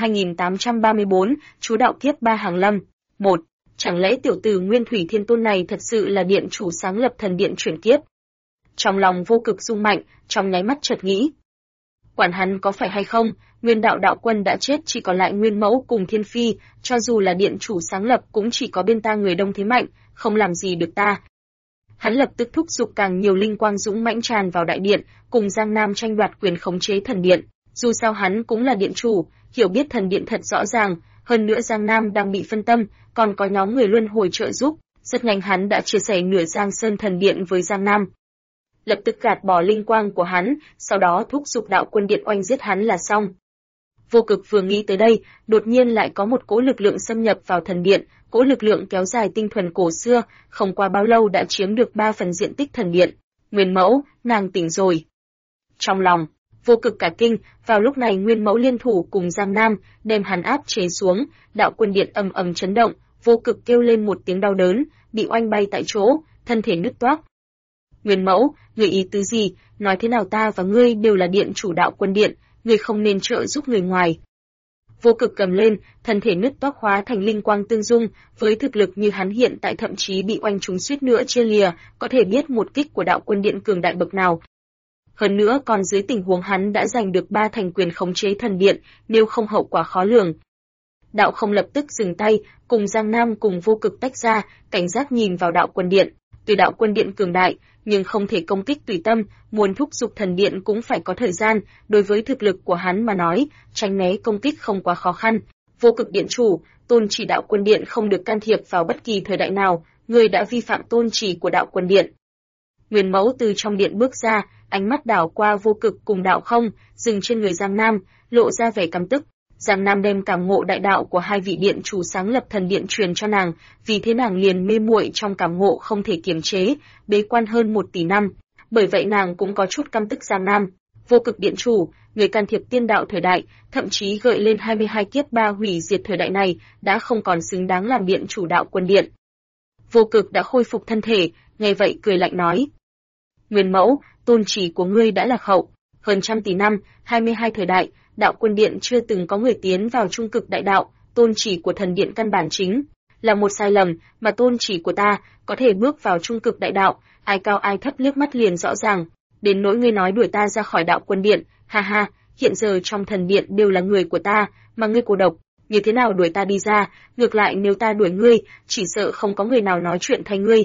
2834, chú đạo kiếp ba hàng lâm. 1. Chẳng lẽ tiểu tử Nguyên Thủy Thiên Tôn này thật sự là điện chủ sáng lập thần điện chuyển kiếp? Trong lòng Vô Cực rung mạnh, trong nháy mắt chợt nghĩ. Quản hắn có phải hay không, nguyên đạo đạo quân đã chết, chỉ còn lại Nguyên Mẫu cùng Thiên Phi, cho dù là điện chủ sáng lập cũng chỉ có bên ta người đông thế mạnh, không làm gì được ta. Hắn lập tức thúc giục càng nhiều linh quang dũng mãnh tràn vào đại điện, cùng Giang Nam tranh đoạt quyền khống chế thần điện. Dù sao hắn cũng là điện chủ, hiểu biết thần điện thật rõ ràng, hơn nữa Giang Nam đang bị phân tâm, còn có nhóm người luân hồi trợ giúp, rất nhanh hắn đã chia sẻ nửa Giang Sơn thần điện với Giang Nam. Lập tức gạt bỏ linh quang của hắn, sau đó thúc giục đạo quân điện oanh giết hắn là xong. Vô Cực vừa nghĩ tới đây, đột nhiên lại có một cỗ lực lượng xâm nhập vào thần điện, cỗ lực lượng kéo dài tinh thuần cổ xưa, không qua bao lâu đã chiếm được 3 phần diện tích thần điện. Nguyên Mẫu, nàng tỉnh rồi. Trong lòng Vô Cực cả kinh, vào lúc này Nguyên Mẫu liên thủ cùng Giang Nam, đem hắn áp chế xuống, đạo quân điện ầm ầm chấn động, Vô Cực kêu lên một tiếng đau đớn, bị oanh bay tại chỗ, thân thể nứt toác. Nguyên Mẫu, người ý tứ gì, nói thế nào ta và ngươi đều là điện chủ đạo quân điện, ngươi không nên trợ giúp người ngoài. Vô Cực cầm lên, thân thể nứt toác hóa thành linh quang tương dung, với thực lực như hắn hiện tại thậm chí bị oanh trúng suýt nữa chia lìa, có thể biết một kích của đạo quân điện cường đại bậc nào. Hơn nữa còn dưới tình huống hắn đã giành được 3 thành quyền khống chế thần điện, nếu không hậu quả khó lường. Đạo Không lập tức dừng tay, cùng Giang Nam cùng Vô Cực tách ra, cảnh giác nhìn vào đạo quân điện. Tuy đạo quân điện cường đại, nhưng không thể công kích tùy tâm, muốn thúc giục thần điện cũng phải có thời gian, đối với thực lực của hắn mà nói, tránh né công kích không quá khó khăn. Vô Cực điện chủ, tôn chỉ đạo quân điện không được can thiệp vào bất kỳ thời đại nào, người đã vi phạm tôn chỉ của đạo quân điện. Nguyên Mẫu từ trong điện bước ra, ánh mắt đảo qua Vô Cực cùng Đạo Không, dừng trên người Giang Nam, lộ ra vẻ căm tức. Giang Nam đem cảm ngộ đại đạo của hai vị điện chủ sáng lập thần điện truyền cho nàng, vì thế nàng liền mê muội trong cảm ngộ không thể kiềm chế, bế quan hơn 1 tỷ năm. Bởi vậy nàng cũng có chút căm tức Giang Nam. Vô Cực điện chủ, người can thiệp tiên đạo thời đại, thậm chí gợi lên 22 kiếp ba hủy diệt thời đại này, đã không còn xứng đáng làm điện chủ đạo quân điện. Vô Cực đã khôi phục thân thể, nghe vậy cười lạnh nói: Nguyên Mẫu, tôn chỉ của ngươi đã lạc hậu, hơn trăm tỷ năm, 22 thời đại, đạo quân điện chưa từng có người tiến vào trung cực đại đạo, tôn chỉ của thần điện căn bản chính là một sai lầm, mà tôn chỉ của ta có thể bước vào trung cực đại đạo, ai cao ai thấp liếc mắt liền rõ ràng. Đến nỗi ngươi nói đuổi ta ra khỏi đạo quân điện, ha ha, hiện giờ trong thần điện đều là người của ta, mà ngươi cô độc, như thế nào đuổi ta đi ra, ngược lại nếu ta đuổi ngươi, chỉ sợ không có người nào nói chuyện thay ngươi.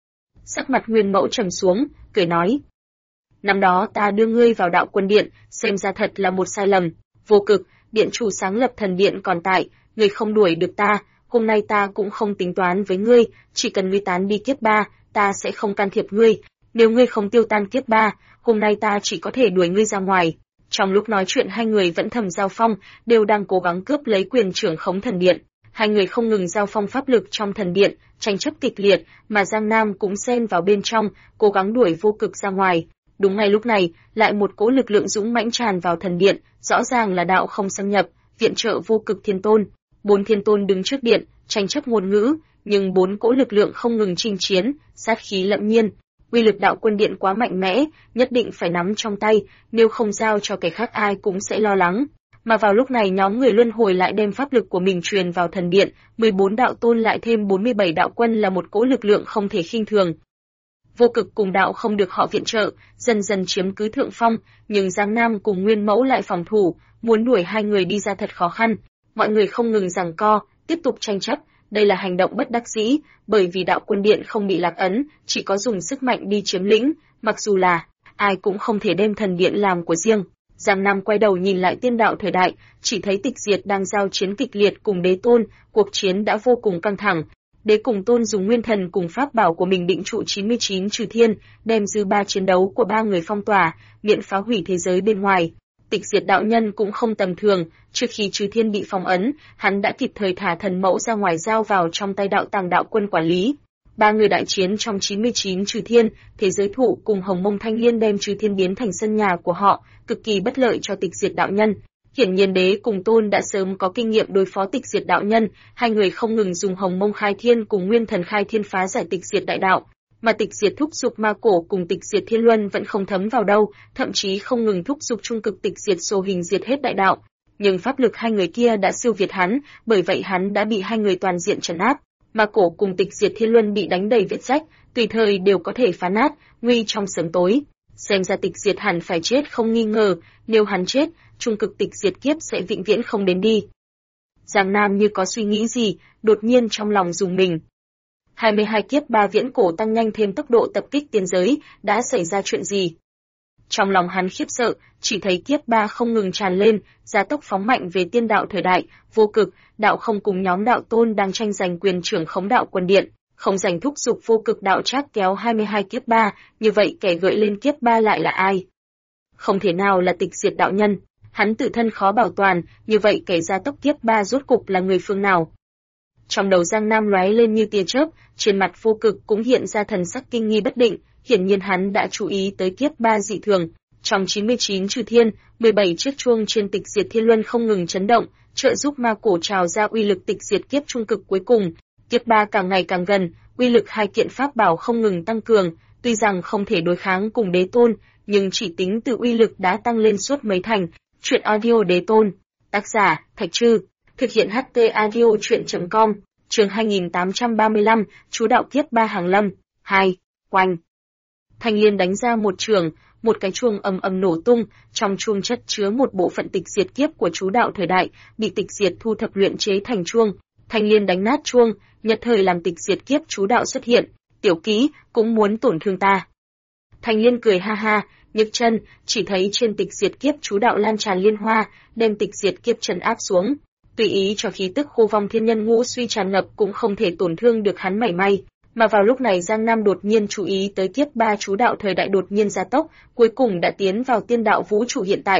Sắc mặt Nguyên Mẫu trầm xuống, cười nói: Năm đó ta đưa ngươi vào đạo quân điện, xem ra thật là một sai lầm. Vô Cực, điện chủ sáng lập thần điện còn tại, ngươi không đuổi được ta, hôm nay ta cũng không tính toán với ngươi, chỉ cần ngươi tán đi kiếp ba, ta sẽ không can thiệp ngươi. Nếu ngươi không tiêu tan kiếp ba, hôm nay ta chỉ có thể đuổi ngươi ra ngoài. Trong lúc nói chuyện hai người vẫn thầm giao phong, đều đang cố gắng cướp lấy quyền trưởng khống thần điện. Hai người không ngừng giao phong pháp lực trong thần điện, tranh chấp kịch liệt, mà Giang Nam cũng xen vào bên trong, cố gắng đuổi Vô Cực ra ngoài. Đúng ngay lúc này, lại một cỗ lực lượng dũng mãnh tràn vào thần điện, rõ ràng là đạo không xâm nhập, viện trợ Vô Cực thiên tôn. 4 thiên tôn đứng trước điện, tranh chấp ngôn ngữ, nhưng 4 cỗ lực lượng không ngừng chinh chiến, sát khí lẫm nhiên. Uy lực đạo quân điện quá mạnh mẽ, nhất định phải nắm trong tay, nếu không giao cho kẻ khác ai cũng sẽ lo lắng. Mà vào lúc này nhóm người luân hồi lại đem pháp lực của mình truyền vào thần điện, 14 đạo tôn lại thêm 47 đạo quân là một cỗ lực lượng không thể khinh thường. Vô Cực cùng Đạo Không được họ viện trợ, dần dần chiếm cứ thượng phong, nhưng Giang Nam cùng Nguyên Mẫu lại phòng thủ, muốn đuổi hai người đi ra thật khó khăn. Mọi người không ngừng giằng co, tiếp tục tranh chấp, đây là hành động bất đắc dĩ, bởi vì đạo quân điện không bị lạc ấn, chỉ có dùng sức mạnh đi chiếm lĩnh, mặc dù là ai cũng không thể đem thần điện làm của riêng. Giang Nam quay đầu nhìn lại tiên đạo thời đại, chỉ thấy Tịch Diệt đang giao chiến kịch liệt cùng Đế Tôn, cuộc chiến đã vô cùng căng thẳng. Đế cùng Tôn dùng nguyên thần cùng pháp bảo của mình định trụ 99 trừ thiên, đem dư ba chiến đấu của ba người phong tỏa, miễn phá hủy thế giới bên ngoài. Tịch Diệt đạo nhân cũng không tầm thường, trước khi trừ thiên bị phong ấn, hắn đã kịp thời thả thần mẫu ra ngoài giao vào trong tay đạo tàng đạo quân quản lý. Ba người đại chiến trong 99 trừ thiên, thế giới thụ cùng Hồng Mông Thanh Liên đem trừ thiên biến thành sân nhà của họ, cực kỳ bất lợi cho Tịch Diệt đạo nhân. Hiển nhiên Đế cùng Tôn đã sớm có kinh nghiệm đối phó Tịch Diệt đạo nhân, hai người không ngừng dùng Hồng Mông Khai Thiên cùng Nguyên Thần Khai Thiên phá giải Tịch Diệt đại đạo, mà Tịch Diệt thúc dục ma cổ cùng Tịch Diệt Thiên Luân vẫn không thấm vào đâu, thậm chí không ngừng thúc dục trung cực Tịch Diệt Sô Hình diệt hết đại đạo. Nhưng pháp lực hai người kia đã siêu việt hắn, bởi vậy hắn đã bị hai người toàn diện trấn áp. Ma cổ cùng Tịch Diệt Thiên Luân bị đánh đầy vết rách, tùy thời đều có thể phá nát, nguy trong sớm tối. Xem ra Tịch Diệt hẳn phải chết không nghi ngờ, nếu hắn chết, trung cực Tịch Diệt kiếp sẽ vĩnh viễn không đến đi. Giang Nam như có suy nghĩ gì, đột nhiên trong lòng rùng mình. 22 kiếp ba viễn cổ tăng nhanh thêm tốc độ tập kích tiên giới, đã xảy ra chuyện gì? Trong lòng hắn khiếp sợ, chỉ thấy kiếp ba không ngừng tràn lên, gia tốc phóng mạnh về tiên đạo thời đại, Vô Cực, Đạo Không cùng nhóm đạo tôn đang tranh giành quyền trưởng khống đạo quân điện, không giành thúc giục Vô Cực đạo trác kéo 22 kiếp ba, như vậy kẻ gợi lên kiếp ba lại là ai? Không thể nào là Tịch Diệt đạo nhân, hắn tự thân khó bảo toàn, như vậy kẻ gia tốc kiếp ba rốt cục là người phương nào? Trong đầu Giang Nam lóe lên như tia chớp, trên mặt Vô Cực cũng hiện ra thần sắc kinh nghi bất định, hiển nhiên hắn đã chú ý tới kiếp ba dị thường. Trong 99 trừ thiên, 17 chiếc chuông trên Tịch Diệt Thiên Luân không ngừng chấn động, trợ giúp ma cổ trào ra uy lực tịch diệt kiếp trung cực cuối cùng. Kiếp ba càng ngày càng gần, uy lực hai kiện pháp bảo không ngừng tăng cường, tuy rằng không thể đối kháng cùng Đế Tôn, nhưng chỉ tính từ uy lực đã tăng lên suốt mấy thành. Chuyện audio Đế Tôn. Tác giả, Thạch Trư. Thực hiện HT Audio Truyện.com. Chương 2835, Chú đạo kiếp ba hàng lâm. 2. Quanh. Thanh Liên đánh ra một trường, một cái chuông ầm ầm nổ tung, trong chuông chất chứa một bộ phận tịch diệt kiếp của chú đạo thời đại, bị tịch diệt thu thập luyện chế thành chuông. Thanh Liên đánh nát chuông, nhất thời làm tịch diệt kiếp chú đạo xuất hiện. Tiểu ký, cũng muốn tổn thương ta. Thanh Liên cười ha ha, nhấc chân, chỉ thấy trên tịch diệt kiếp chú đạo lan tràn liên hoa, đem tịch diệt kiếp trấn áp xuống. Tùy ý cho khí tức khô vong thiên nhân ngũ suy tràn ngập cũng không thể tổn thương được hắn mảy may. Mà vào lúc này Giang Nam đột nhiên chú ý tới kiếp ba chú đạo thời đại đột nhiên gia tốc, cuối cùng đã tiến vào tiên đạo vũ trụ hiện tại.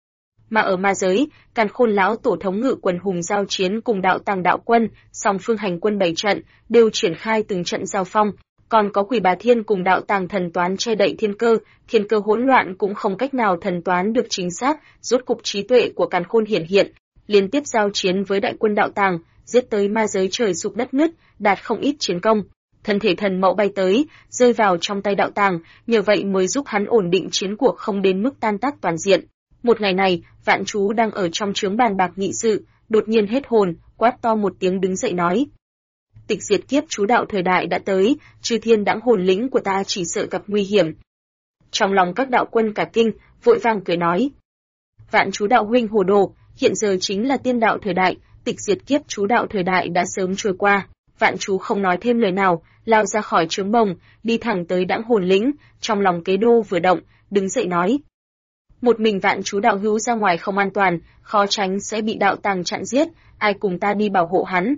Mà ở ma giới, Càn Khôn lão tổ thống ngự quần hùng giao chiến cùng đạo tàng đạo quân, song phương hành quân bảy trận, đều triển khai từng trận giao phong. Còn có Quỷ Bà Thiên cùng đạo tàng thần toán che đậy thiên cơ hỗn loạn cũng không cách nào thần toán được chính xác, rốt cục trí tuệ của Càn Khôn hiển hiện, liên tiếp giao chiến với đại quân đạo tàng, giết tới ma giới trời sụp đất nứt, đạt không ít chiến công. Thân thể thần mẫu bay tới, rơi vào trong tay đạo tàng, nhờ vậy mới giúp hắn ổn định chiến cuộc không đến mức tan tác toàn diện. Một ngày này, Vạn Chú đang ở trong trướng bàn bạc nghị sự, đột nhiên hết hồn, quát to một tiếng đứng dậy nói: Tịch diệt kiếp chú đạo thời đại đã tới, chư thiên đãng hồn lĩnh của ta chỉ sợ gặp nguy hiểm. Trong lòng các đạo quân cả kinh, vội vàng cười nói: Vạn Chú đạo huynh hồ đồ, hiện giờ chính là tiên đạo thời đại, tịch diệt kiếp chú đạo thời đại đã sớm trôi qua. Vạn Chú không nói thêm lời nào, lao ra khỏi trướng bồng, đi thẳng tới đãng hồn lĩnh, trong lòng Kế Đô vừa động, đứng dậy nói: Một mình Vạn Chú đạo hữu ra ngoài không an toàn, khó tránh sẽ bị đạo tàng chặn giết, ai cùng ta đi bảo hộ hắn?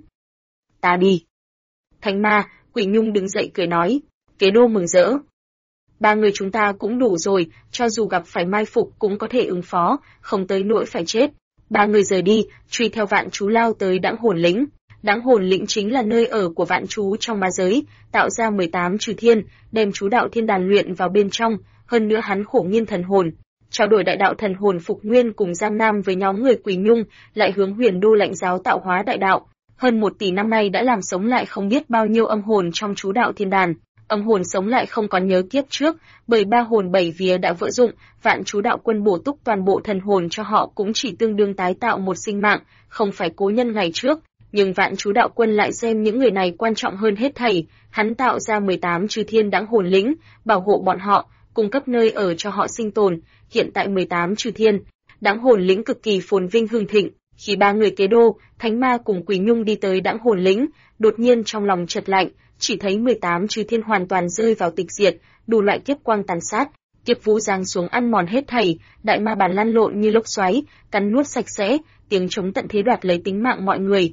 Ta đi. Thánh Ma, Quỷ Nhung đứng dậy cười nói. Kế Đô mừng rỡ. Ba người chúng ta cũng đủ rồi, cho dù gặp phải mai phục cũng có thể ứng phó, không tới nỗi phải chết. Ba người rời đi, truy theo Vạn Chú lao tới đãng hồn lĩnh. Đãng hồn lĩnh chính là nơi ở của Vạn Chú trong ma giới, tạo ra 18 trừ thiên, đem chú đạo thiên đàn luyện vào bên trong, hơn nữa hắn khổ nghiên thần hồn. Trao đổi đại đạo thần hồn Phục Nguyên cùng Giang Nam với nhóm người Quỷ Nhung, lại hướng Huyền Đô lãnh giáo tạo hóa đại đạo. Hơn 1 tỷ năm nay đã làm sống lại không biết bao nhiêu âm hồn trong chú đạo thiên đàn. Âm hồn sống lại không còn nhớ kiếp trước, bởi ba hồn 7 vía đã vỡ dụng, Vạn Chú đạo quân bổ túc toàn bộ thần hồn cho họ cũng chỉ tương đương tái tạo một sinh mạng, không phải cố nhân ngày trước. Nhưng Vạn Chú đạo quân lại xem những người này quan trọng hơn hết thảy, hắn tạo ra 18 chư thiên đãng hồn lĩnh, bảo hộ bọn họ, cung cấp nơi ở cho họ sinh tồn. Hiện tại 18 chư thiên đãng hồn lĩnh cực kỳ phồn vinh hưng thịnh. Khi ba người Kế Đô, Thánh Ma cùng Quỷ Nhung đi tới đãng hồn lĩnh, đột nhiên trong lòng chợt lạnh, chỉ thấy 18 chư thiên hoàn toàn rơi vào tịch diệt, đủ loại kiếp quang tàn sát, kiếp vũ giáng xuống ăn mòn hết thảy, đại ma bản lăn lộn như lốc xoáy, cắn nuốt sạch sẽ, tiếng chống tận thế đoạt lấy tính mạng mọi người.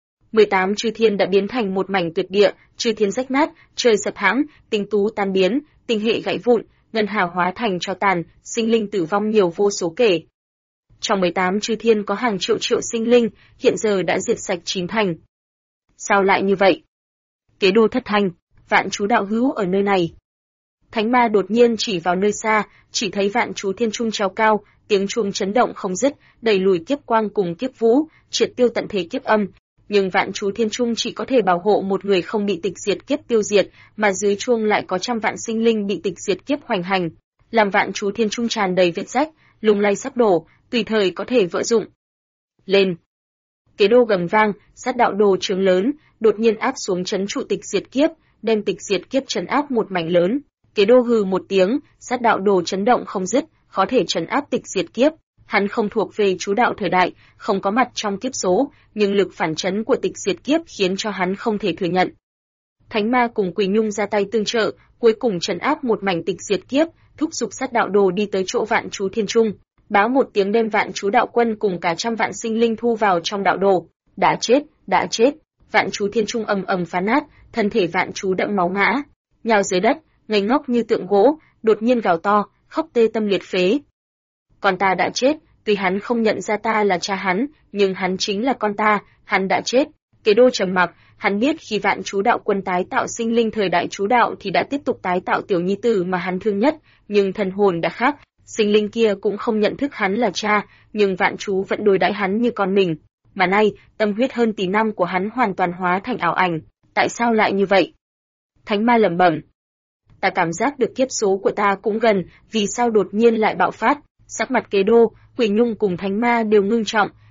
18 chư thiên đã biến thành một mảnh tuyệt địa, chư thiên rách nát, trời sập hãng, tinh tú tan biến, tinh hệ gãy vụn, ngân hà hóa thành tro tàn, sinh linh tử vong nhiều vô số kể. Trong 18 chư thiên có hàng triệu triệu sinh linh, hiện giờ đã diệt sạch 9 thành. Sao lại như vậy? Kế Đô thất thanh, Vạn Chú đạo hữu ở nơi này. Thánh Ma đột nhiên chỉ vào nơi xa, chỉ thấy Vạn Chú thiên trung treo cao, tiếng chuông chấn động không dứt, đẩy lùi kiếp quang cùng kiếp vũ, triệt tiêu tận thế kiếp âm. Nhưng Vạn Chú thiên trung chỉ có thể bảo hộ một người không bị tịch diệt kiếp tiêu diệt, mà dưới chuông lại có trăm vạn sinh linh bị tịch diệt kiếp hoành hành, làm Vạn Chú thiên trung tràn đầy vết rách, lung lay sắp đổ, tùy thời có thể vỡ dụng. Lên! Kế Đô gầm vang, sát đạo đồ trướng lớn, đột nhiên áp xuống trấn trụ tịch diệt kiếp, đem tịch diệt kiếp trấn áp một mảnh lớn. Kế Đô hừ một tiếng, sát đạo đồ chấn động không dứt, khó thể trấn áp tịch diệt kiếp. Hắn không thuộc về chú đạo thời đại, không có mặt trong kiếp số, nhưng lực phản chấn của tịch diệt kiếp khiến cho hắn không thể thừa nhận. Thánh Ma cùng Quỷ Nhung ra tay tương trợ, cuối cùng trấn áp một mảnh tịch diệt kiếp, thúc giục sát đạo đồ đi tới chỗ Vạn Chú thiên trung, báo một tiếng đem Vạn Chú đạo quân cùng cả trăm vạn sinh linh thu vào trong đạo đồ. Đã chết, đã chết. Vạn Chú thiên trung ầm ầm phá nát, thân thể Vạn Chú đẫm máu ngã, nhào dưới đất, ngây ngốc như tượng gỗ, đột nhiên gào to, khóc tê tâm liệt phế. Con ta đã chết, tuy hắn không nhận ra ta là cha hắn, nhưng hắn chính là con ta, hắn đã chết. Kế Đô trầm mặc, hắn biết khi Vạn Chú đạo quân tái tạo sinh linh thời đại chú đạo thì đã tiếp tục tái tạo tiểu nhi tử mà hắn thương nhất, nhưng thần hồn đã khác, sinh linh kia cũng không nhận thức hắn là cha, nhưng Vạn Chú vẫn đối đãi hắn như con mình. Mà nay, tâm huyết hơn tỷ năm của hắn hoàn toàn hóa thành ảo ảnh, tại sao lại như vậy? Thánh Ma lẩm bẩm. Ta cảm giác được kiếp số của ta cũng gần, vì sao đột nhiên lại bạo phát? Sắc mặt Kế Đô, Quỷ Nhung cùng Thánh Ma đều ngưng trọng,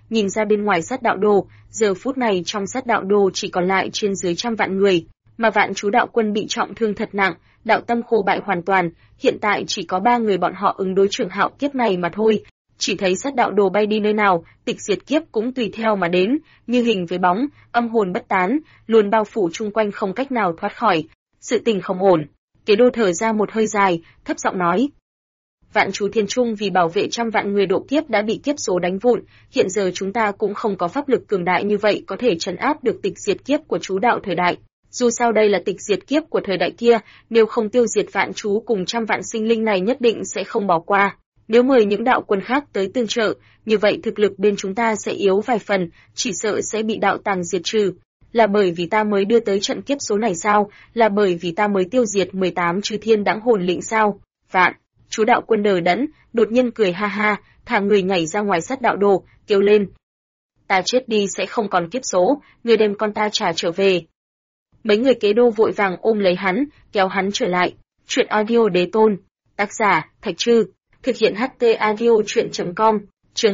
nhìn ra bên ngoài Sát Đạo Đồ, giờ phút này trong Sát Đạo Đồ chỉ còn lại trên dưới trăm vạn người, mà Vạn Chú đạo quân bị trọng thương thật nặng, đạo tâm khô bại hoàn toàn, hiện tại chỉ có 3 người bọn họ ứng đối Trường Hạo kiếp này mà thôi. Chỉ thấy Sát Đạo Đồ bay đi nơi nào, Tịch Diệt kiếp cũng tùy theo mà đến, như hình với bóng, âm hồn bất tán, luôn bao phủ chung quanh không cách nào thoát khỏi. Sự tình không ổn. Kế Đô thở ra một hơi dài, thấp giọng nói: Vạn Chú Thiên Trung vì bảo vệ trăm vạn người độ kiếp đã bị kiếp số đánh vụn, hiện giờ chúng ta cũng không có pháp lực cường đại như vậy có thể trấn áp được Tịch Diệt kiếp của chú đạo thời đại. Dù sao đây là Tịch Diệt kiếp của thời đại kia, nếu không tiêu diệt Vạn Chú cùng trăm vạn sinh linh này nhất định sẽ không bỏ qua. Nếu mời những đạo quân khác tới tương trợ, như vậy thực lực bên chúng ta sẽ yếu vài phần, chỉ sợ sẽ bị đạo tàng diệt trừ. Là bởi vì ta mới đưa tới trận kiếp số này sao? Là bởi vì ta mới tiêu diệt 18 chư thiên đãng hồn lĩnh sao? Vạn Chú đạo quân đờ đẫn, đột nhiên cười ha ha, thả người nhảy ra ngoài Sát Đạo Đồ, kêu lên: Ta chết đi sẽ không còn kiếp số, người đem con ta trả trở về. Mấy người Kế Đô vội vàng ôm lấy hắn, kéo hắn trở lại. Truyện audio Đế Tôn, tác giả Thạch Trư, thực hiện HT audio truyện.com, chương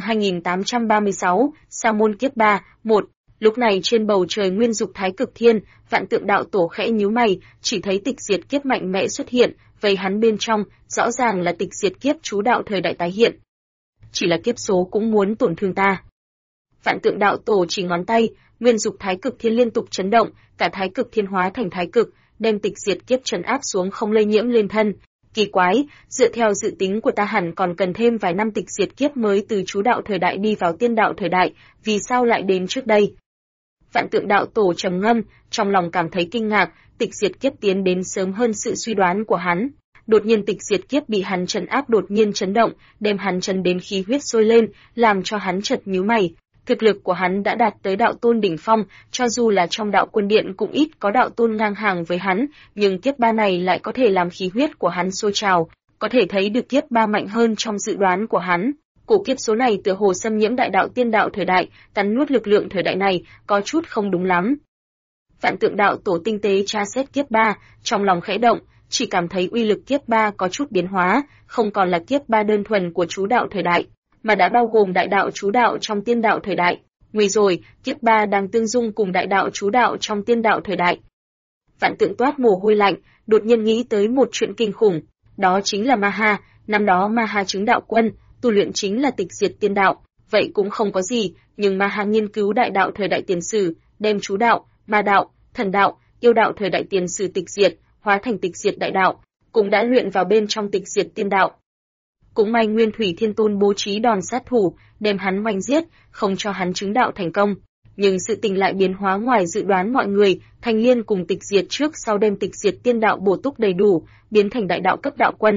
2836, Sa môn kiếp 3, 1. Lúc này trên bầu trời nguyên dục thái cực thiên, Vạn Tượng đạo tổ khẽ nhíu mày, chỉ thấy Tịch Diệt kiếp mạnh mẽ xuất hiện, vây hắn bên trong, rõ ràng là Tịch Diệt kiếp chú đạo thời đại tái hiện. Chỉ là kiếp số cũng muốn tổn thương ta. Vạn Tượng đạo tổ chỉ ngón tay, nguyên dục thái cực thiên liên tục chấn động, cả thái cực thiên hóa thành thái cực, đem Tịch Diệt kiếp trấn áp xuống không lây nhiễm lên thân. Kỳ quái, dựa theo dự tính của ta hẳn còn cần thêm vài năm Tịch Diệt kiếp mới từ chú đạo thời đại đi vào tiên đạo thời đại, vì sao lại đến trước đây? Vạn Tượng đạo tổ trầm ngâm, trong lòng cảm thấy kinh ngạc, Tịch Diệt kiếp tiến đến sớm hơn sự suy đoán của hắn. Đột nhiên Tịch Diệt kiếp bị hắn trấn áp đột nhiên chấn động, đem hắn chấn đến khí huyết sôi lên, làm cho hắn chợt nhíu mày. Thực lực của hắn đã đạt tới đạo tôn đỉnh phong, cho dù là trong đạo quân điện cũng ít có đạo tôn ngang hàng với hắn, nhưng kiếp 3 này lại có thể làm khí huyết của hắn sôi trào, có thể thấy được kiếp 3 mạnh hơn trong dự đoán của hắn. Cổ kiếp số này tựa hồ xâm nhiễm đại đạo tiên đạo thời đại, cắn nuốt lực lượng thời đại này, có chút không đúng lắm. Vạn Tượng đạo tổ tinh tế tra xét kiếp 3, trong lòng khẽ động, chỉ cảm thấy uy lực kiếp 3 có chút biến hóa, không còn là kiếp 3 đơn thuần của chú đạo thời đại, mà đã bao gồm đại đạo chú đạo trong tiên đạo thời đại. Nguy rồi, kiếp 3 đang tương dung cùng đại đạo chú đạo trong tiên đạo thời đại. Vạn Tượng toát mồ hôi lạnh, đột nhiên nghĩ tới một chuyện kinh khủng, đó chính là Maha, năm đó Maha chứng đạo quân, tu luyện chính là Tịch Diệt tiên đạo, vậy cũng không có gì, nhưng Maha nghiên cứu đại đạo thời đại tiền sử, đem chú đạo, ma đạo, thần đạo, yêu đạo thời đại tiền sử tịch diệt, hóa thành Tịch Diệt đại đạo, cũng đã luyện vào bên trong Tịch Diệt tiên đạo. Cũng may Nguyên Thủy Thiên Tôn bố trí đòn sát thủ, đem hắn oanh giết, không cho hắn chứng đạo thành công. Nhưng sự tình lại biến hóa ngoài dự đoán mọi người, Thanh Liên cùng Tịch Diệt trước sau đem Tịch Diệt tiên đạo bổ túc đầy đủ, biến thành đại đạo cấp đạo quân.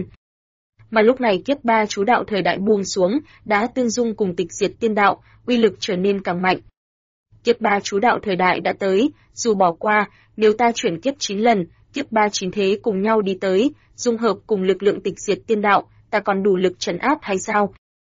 Mà lúc này kiếp 3 chú đạo thời đại buông xuống, đã tương dung cùng Tịch Diệt tiên đạo, uy lực trở nên càng mạnh. Kiếp 3 chú đạo thời đại đã tới, dù bỏ qua, nếu ta chuyển kiếp 9 lần, kiếp 3 9 thế cùng nhau đi tới, dung hợp cùng lực lượng Tịch Diệt tiên đạo, ta còn đủ lực trấn áp hay sao?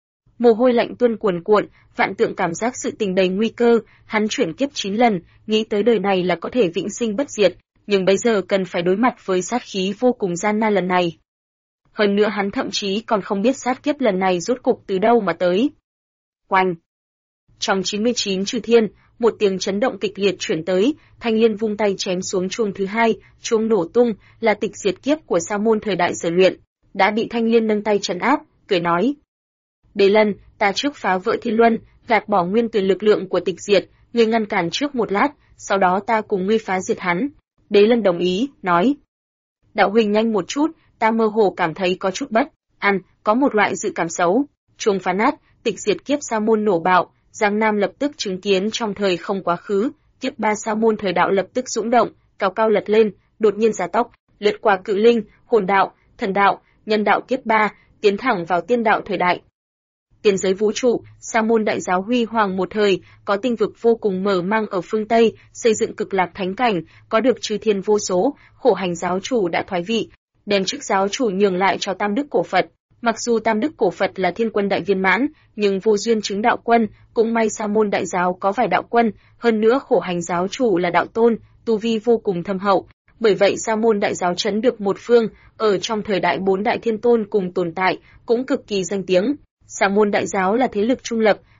Mồ hôi lạnh tuôn cuồn cuộn, Vạn Tượng cảm giác sự tình đầy nguy cơ, hắn chuyển kiếp 9 lần, nghĩ tới đời này là có thể vĩnh sinh bất diệt, nhưng bây giờ cần phải đối mặt với sát khí vô cùng gian nan lần này. Hơn nữa hắn thậm chí còn không biết sát kiếp lần này rốt cục từ đâu mà tới. Oanh! Trong 99 chư thiên, một tiếng chấn động kịch liệt chuyển tới, Thanh Liên vung tay chém xuống chuông thứ 2, chuông nổ tung, là Tịch Diệt kiếp của Sa môn thời đại sở luyện, đã bị Thanh Liên nâng tay trấn áp, cười nói: Đế Lân, ta trước phá vỡ thiên luân, gạt bỏ nguyên tuyển lực lượng của Tịch Diệt, ngươi ngăn cản trước một lát, sau đó ta cùng ngươi phá diệt hắn. Đế Lân đồng ý, nói: Đạo huynh nhanh một chút, ta mơ hồ cảm thấy có chút bất an, có một loại dự cảm xấu. Chuông phá nát, Tịch Diệt kiếp Sa môn nổ bạo, Giang Nam lập tức chứng kiến trong thời không quá khứ, kiếp 3 Sa môn thời đạo lập tức dũng động, cao cao lật lên, đột nhiên gia tốc, lướt qua cự linh, hồn đạo, thần đạo, nhân đạo kiếp 3, tiến thẳng vào tiên đạo thời đại. Tiên giới vũ trụ, Sa môn đại giáo huy hoàng một thời, có tinh vực vô cùng mở mang ở phương Tây, xây dựng cực lạc thánh cảnh, có được chư thiên vô số, khổ hành giáo chủ đã thoái vị, đem chức giáo chủ nhường lại cho Tam Đức Cổ Phật. Mặc dù Tam Đức Cổ Phật là thiên quân đại viên mãn, nhưng vô duyên chứng đạo quân, cũng may Sa môn đại giáo có vài đạo quân, hơn nữa khổ hành giáo chủ là đạo tôn, tu vi vô cùng thâm hậu. Bởi vậy Sa môn đại giáo trấn được một phương, ở trong thời đại 4 đại thiên tôn cùng tồn tại, cũng cực kỳ danh tiếng. Sa môn đại giáo là thế lực trung lập,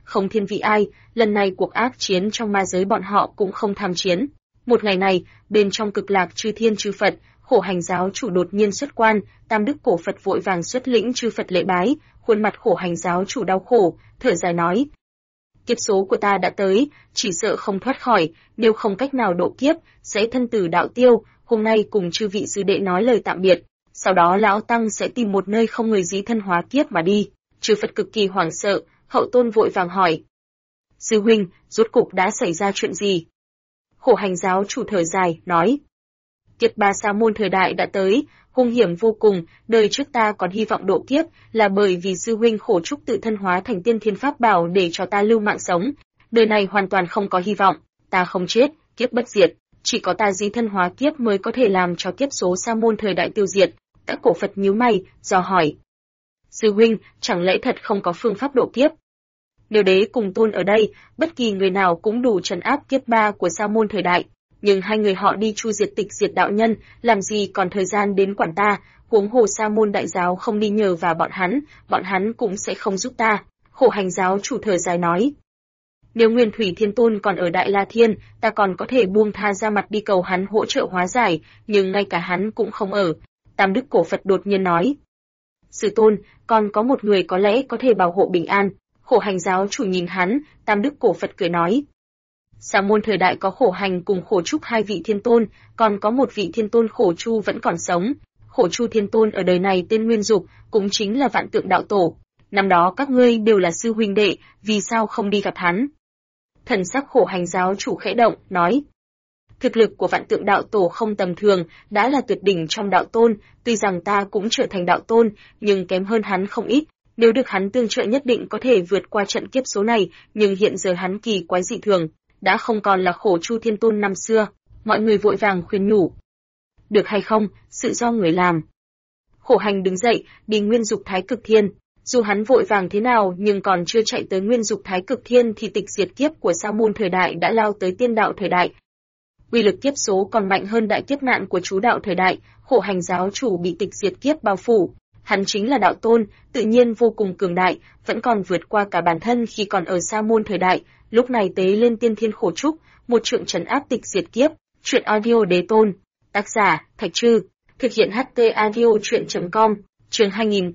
không thiên vị ai, lần này cuộc ác chiến trong ma giới bọn họ cũng không tham chiến. Một ngày này, bên trong Cực Lạc chư thiên chư Phật, Khổ Hành giáo chủ đột nhiên xuất quan, Tam Đức Cổ Phật vội vàng xuất lĩnh chư Phật lễ bái, khuôn mặt Khổ Hành giáo chủ đau khổ, thở dài nói: kiếp số của ta đã tới, chỉ sợ không thoát khỏi, nếu không cách nào độ kiếp, sẽ thân tử đạo tiêu, hôm nay cùng chư vị sư đệ nói lời tạm biệt, sau đó lão tăng sẽ tìm một nơi không người dí thân hóa kiếp mà đi. Chư Phật cực kỳ hoảng sợ, Hậu Tôn vội vàng hỏi: sư huynh, rốt cục đã xảy ra chuyện gì? Khổ Hành giáo chủ thở dài, nói: kiếp ba sa môn thời đại đã tới, hung hiểm vô cùng, đời trước ta còn hy vọng độ kiếp, là bởi vì sư huynh khổ trúc tự thân hóa thành tiên thiên pháp bảo để cho ta lưu mạng sống. Đời này hoàn toàn không có hy vọng, ta không chết, kiếp bất diệt, chỉ có ta dí thân hóa kiếp mới có thể làm cho kiếp số sa môn thời đại tiêu diệt. Các cổ Phật nhíu mày, dò hỏi: sư huynh, chẳng lẽ thật không có phương pháp độ kiếp? Nếu đế cùng tôn ở đây, bất kỳ người nào cũng đủ trấn áp kiếp ba của sa môn thời đại. Nhưng hai người họ đi chu diệt Tịch Diệt đạo nhân, làm gì còn thời gian đến quản ta, huống hồ sa môn đại giáo không đi nhờ vào bọn hắn cũng sẽ không giúp ta. Khổ Hành giáo chủ thở dài nói: nếu Nguyên Thủy Thiên Tôn còn ở Đại La Thiên, ta còn có thể buông tha ra mặt đi cầu hắn hỗ trợ hóa giải, nhưng ngay cả hắn cũng không ở. Tam Đức Cổ Phật đột nhiên nói: sư tôn, còn có một người có lẽ có thể bảo hộ bình an. Khổ Hành giáo chủ nhìn hắn, Tam Đức Cổ Phật cười nói: sa môn thời đại có Khổ Hành cùng Khổ Trúc hai vị thiên tôn, còn có một vị thiên tôn Khổ Chu vẫn còn sống. Khổ Chu thiên tôn ở đời này tên Nguyên Dục, cũng chính là Vạn Tượng đạo tổ. Năm đó các ngươi đều là sư huynh đệ, vì sao không đi gặp hắn? Thần sắc Khổ Hành giáo chủ khẽ động, nói: thực lực của Vạn Tượng đạo tổ không tầm thường, đã là tuyệt đỉnh trong đạo tôn, tuy rằng ta cũng trở thành đạo tôn, nhưng kém hơn hắn không ít. Nếu được hắn tương trợ nhất định có thể vượt qua trận kiếp số này, nhưng hiện giờ hắn kỳ quái dị thường, đã không còn là Khổ Chu thiên tôn năm xưa. Mọi người vội vàng khuyên nhủ: được hay không, sự do người làm. Khổ Hành đứng dậy, đi Nguyên Dục Thái Cực Thiên. Dù hắn vội vàng thế nào nhưng còn chưa chạy tới Nguyên Dục Thái Cực Thiên thì tịch diệt kiếp của sa môn thời đại đã lao tới tiên đạo thời đại. Uy lực kiếp số còn mạnh hơn đại kiếp nạn của chú đạo thời đại, Khổ Hành giáo chủ bị tịch diệt kiếp bao phủ. Hắn chính là đạo tôn, tự nhiên vô cùng cường đại, vẫn còn vượt qua cả bản thân khi còn ở sa môn thời đại, lúc này tế lên tiên thiên khổ trúc, một trượng trấn áp tịch diệt kiếp. Truyện audio đế tôn. Tác giả: Thạch Trư. Thực hiện HT audio truyện.com. Chương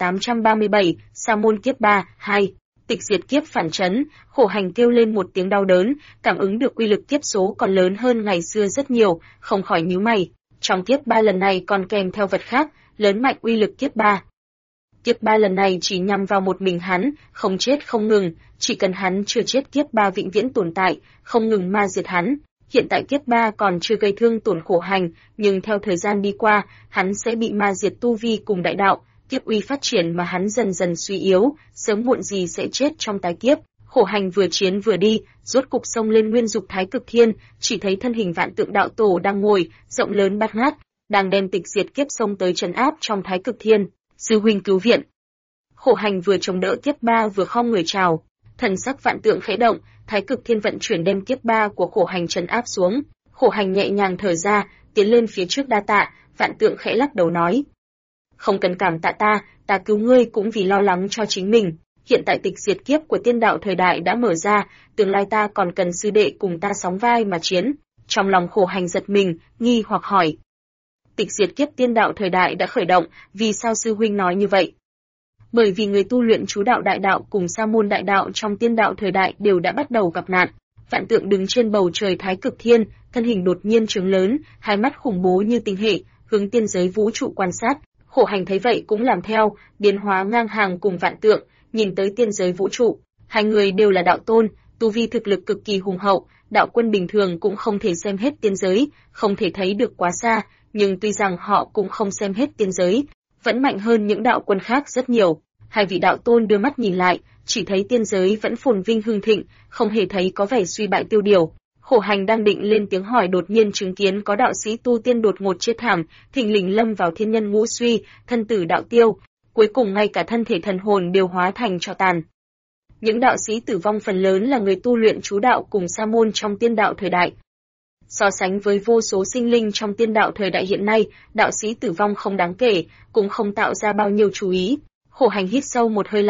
2837, Sa môn kiếp 3, 2. Tịch diệt kiếp phản chấn, Khổ Hành kêu lên một tiếng đau đớn, cảm ứng được uy lực kiếp số còn lớn hơn ngày xưa rất nhiều, không khỏi nhíu mày. Trong kiếp 3 lần này còn kèm theo vật khác, lớn mạnh uy lực kiếp 3. Kiếp 3 lần này chỉ nhằm vào một mình hắn, không chết không ngừng, chỉ cần hắn chưa chết kiếp 3 vĩnh viễn tồn tại, không ngừng ma diệt hắn. Hiện tại kiếp 3 còn chưa gây thương tổn Khổ Hành, nhưng theo thời gian đi qua, hắn sẽ bị ma diệt tu vi cùng đại đạo, kiếp uy phát triển mà hắn dần dần suy yếu, sớm muộn gì sẽ chết trong tái kiếp. Khổ Hành vừa chiến vừa đi, rốt cục xông lên Nguyên Dục Thái Cực Thiên, chỉ thấy thân hình Vạn Tượng đạo tổ đang ngồi, rộng lớn bát ngát, đang đem tịch diệt kiếp xông tới trấn áp trong Thái Cực Thiên. Sư huynh cứu viện. Khổ Hành vừa chống đỡ kiếp 3 vừa khom người chào, thần sắc Vạn Tượng khẽ động, Thái Cực Thiên vận chuyển đem kiếp 3 của Khổ Hành trấn áp xuống. Khổ Hành nhẹ nhàng thở ra, tiến lên phía trước đa tạ. Vạn Tượng khẽ lắc đầu nói: không cần cảm tạ ta cứu ngươi cũng vì lo lắng cho chính mình. Hiện tại tịch diệt kiếp của tiên đạo thời đại đã mở ra, tương lai ta còn cần sư đệ cùng ta sóng vai mà chiến. Trong lòng Khổ Hành giật mình, nghi hoặc hỏi: tịch diệt kiếp tiên đạo thời đại đã khởi động, vì sao sư huynh nói như vậy? Bởi vì người tu luyện chú đạo đại đạo cùng sa môn đại đạo trong tiên đạo thời đại đều đã bắt đầu gặp nạn. Vạn Tượng đứng trên bầu trời Thái Cực Thiên, thân hình đột nhiên trướng lớn, hai mắt khủng bố như tinh hệ, hướng tiên giới vũ trụ quan sát. Khổ Hành thấy vậy cũng làm theo, biến hóa ngang hàng cùng Vạn Tượng, nhìn tới tiên giới vũ trụ. Hai người đều là đạo tôn, tu vi thực lực cực kỳ hùng hậu, đạo quân bình thường cũng không thể xem hết tiên giới, không thể thấy được quá xa, nhưng tuy rằng họ cũng không xem hết tiên giới, vẫn mạnh hơn những đạo quân khác rất nhiều. Hai vị đạo tôn đưa mắt nhìn lại, chỉ thấy tiên giới vẫn phồn vinh hưng thịnh, không hề thấy có vẻ suy bại tiêu điều. Khổ Hành đang định lên tiếng hỏi đột nhiên chứng kiến có đạo sĩ tu tiên đột ngột chết thảm, thình lình lâm vào thiên nhân ngũ suy, thân tử đạo tiêu, cuối cùng ngay cả thân thể thần hồn đều hóa thành tro tàn. Những đạo sĩ tử vong phần lớn là người tu luyện chú đạo cùng sa môn trong tiên đạo thời đại. So sánh với vô số sinh linh trong tiên đạo thời đại hiện nay, đạo sĩ tử vong không đáng kể, cũng không tạo ra bao nhiêu chú ý. Khổ Hành hít sâu một hơi lạnh,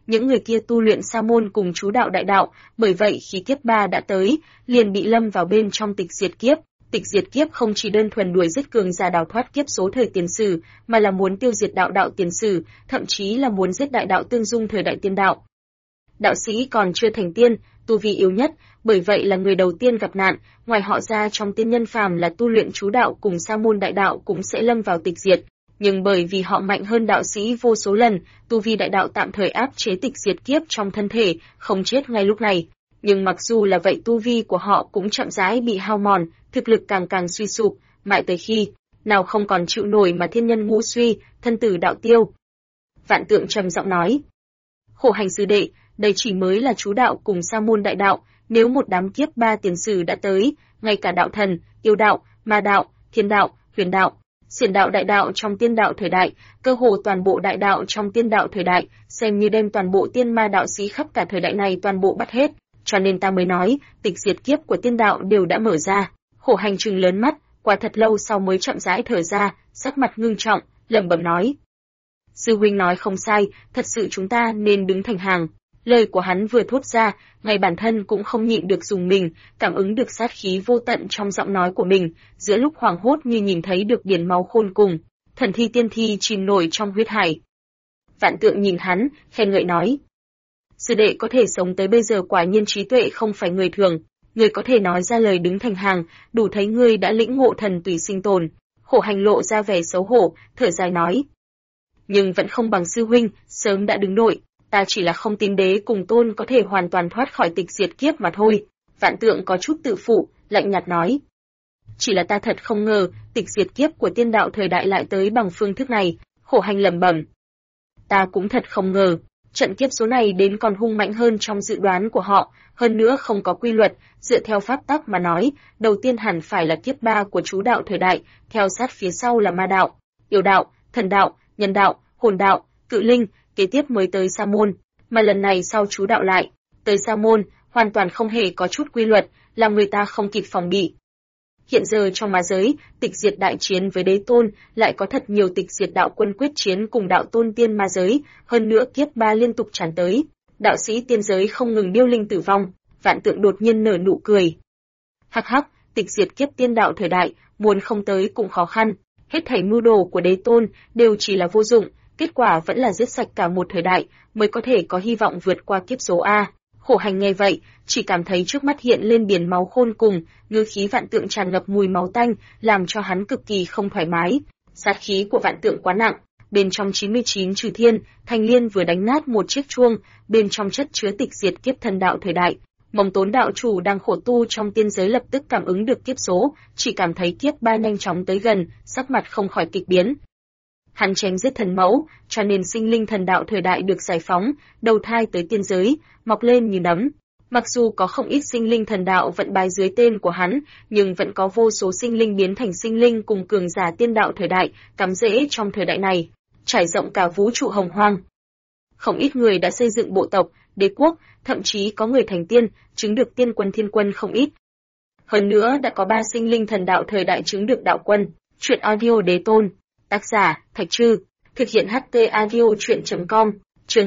những người kia tu luyện sa môn cùng chú đạo đại đạo, bởi vậy khi kiếp 3 đã tới, liền bị lâm vào bên trong tịch diệt kiếp. Tịch diệt kiếp không chỉ đơn thuần đuổi giết cường giả đào thoát kiếp số thời tiền sử, mà là muốn tiêu diệt đạo đạo tiền sử, thậm chí là muốn giết đại đạo tương dung thời đại tiên đạo. Đạo sĩ còn chưa thành tiên, tu vi yếu nhất, bởi vậy là người đầu tiên gặp nạn, ngoài họ ra trong tiên nhân phàm là tu luyện chú đạo cùng sa môn đại đạo cũng sẽ lâm vào tịch diệt. Nhưng bởi vì họ mạnh hơn đạo sĩ vô số lần, tu vi đại đạo tạm thời áp chế tịch diệt kiếp trong thân thể, không chết ngay lúc này. Nhưng mặc dù là vậy tu vi của họ cũng chậm rãi bị hao mòn, thực lực càng càng suy sụp, mãi tới khi nào không còn chịu nổi mà thiên nhân ngũ suy, thân tử đạo tiêu. Vạn Tượng trầm giọng nói: "Khổ hành sư đệ, đây chỉ mới là chú đạo cùng sa môn đại đạo, nếu một đám kiếp 3 tiền sử đã tới, ngay cả đạo thần, yêu đạo, ma đạo, thiên đạo, huyền đạo, xiển đạo đại đạo trong tiên đạo thời đại, cơ hồ toàn bộ đại đạo trong tiên đạo thời đại, xem như đem toàn bộ tiên ma đạo sĩ khắp cả thời đại này toàn bộ bắt hết, cho nên ta mới nói, tịch diệt kiếp của tiên đạo đều đã mở ra." Khổ hành trừng lớn mắt, qua thật lâu sau mới chậm rãi thở ra, sắc mặt ngưng trọng, lẩm bẩm nói: "Sư huynh nói không sai, thật sự chúng ta nên đứng thành hàng." Lời của hắn vừa thốt ra, ngay bản thân cũng không nhịn được dùng mình, cảm ứng được sát khí vô tận trong giọng nói của mình, giữa lúc hoảng hốt như nhìn thấy được biển máu khôn cùng, thần thi tiên thi chìm nổi trong huyết hải. Vạn Tượng nhìn hắn, khen ngợi nói: "Sư đệ có thể sống tới bây giờ quả nhiên trí tuệ không phải người thường, người có thể nói ra lời đứng thành hàng, đủ thấy ngươi đã lĩnh ngộ thần tùy sinh tồn." Khổ hành lộ ra vẻ xấu hổ, thở dài nói: "Nhưng vẫn không bằng sư huynh, sớm đã đứng đội. Ta chỉ là không tin đế cùng tôn có thể hoàn toàn thoát khỏi tịch diệt kiếp mà thôi." Vạn Tượng có chút tự phụ, lạnh nhạt nói: "Chỉ là ta thật không ngờ, tịch diệt kiếp của tiên đạo thời đại lại tới bằng phương thức này." Khổ hành lẩm bẩm: "Ta cũng thật không ngờ, trận kiếp số này đến còn hung mạnh hơn trong dự đoán của họ, hơn nữa không có quy luật, dựa theo pháp tắc mà nói, đầu tiên hẳn phải là kiếp 3 của chú đạo thời đại, theo sát phía sau là ma đạo, yêu đạo, thần đạo, nhân đạo, hồn đạo, cự linh, kế tiếp mới tới sa môn, mà lần này sau chú đạo lại tới sa môn, hoàn toàn không hề có chút quy luật, làm người ta không kịp phòng bị. Hiện giờ trong ma giới, tịch diệt đại chiến với đế tôn, lại có thật nhiều tịch diệt đạo quân quyết chiến cùng đạo tôn tiên ma giới, hơn nữa kiếp 3 liên tục tràn tới, đạo sĩ tiên giới không ngừng điêu linh tử vong." Vạn Tượng đột nhiên nở nụ cười: "Hắc hắc, tịch diệt kiếp tiên đạo thời đại, muốn không tới cũng khó khăn, hết thảy mưu đồ của đế tôn đều chỉ là vô dụng, kết quả vẫn là giết sạch cả một thời đại mới có thể có hy vọng vượt qua kiếp số A." Khổ hành nghe vậy, chỉ cảm thấy trước mắt hiện lên biển máu khôn cùng, ngư khí Vạn Tượng tràn ngập mùi máu tanh, làm cho hắn cực kỳ không thoải mái. Sát khí của Vạn Tượng quá nặng, bên trong 99 trừ thiên, Thanh Liên vừa đánh nát một chiếc chuông, bên trong chất chứa tịch diệt kiếp thần đạo thời đại. Mông Tốn đạo chủ đang khổ tu trong tiên giới lập tức cảm ứng được kiếp số, chỉ cảm thấy kiếp 3 nhanh chóng tới gần, sắc mặt không khỏi kịch biến. Hắn chém giết thần mẫu, cho nên sinh linh thần đạo thời đại được giải phóng, đầu thai tới tiên giới, mọc lên như nấm. Mặc dù có không ít sinh linh thần đạo vận bái dưới tên của hắn, nhưng vẫn có vô số sinh linh biến thành sinh linh cùng cường giả tiên đạo thời đại, cắm rễ trong thời đại này, trải rộng cả vũ trụ hồng hoang. Không ít người đã xây dựng bộ tộc, đế quốc, thậm chí có người thành tiên, chứng được tiên quân thiên quân không ít. Hơn nữa đã có 3 sinh linh thần đạo thời đại chứng được đạo quân. Truyện audio đế tôn. Tác giả, Thạch Trư. Thực hiện HT audio truyện.com. Chương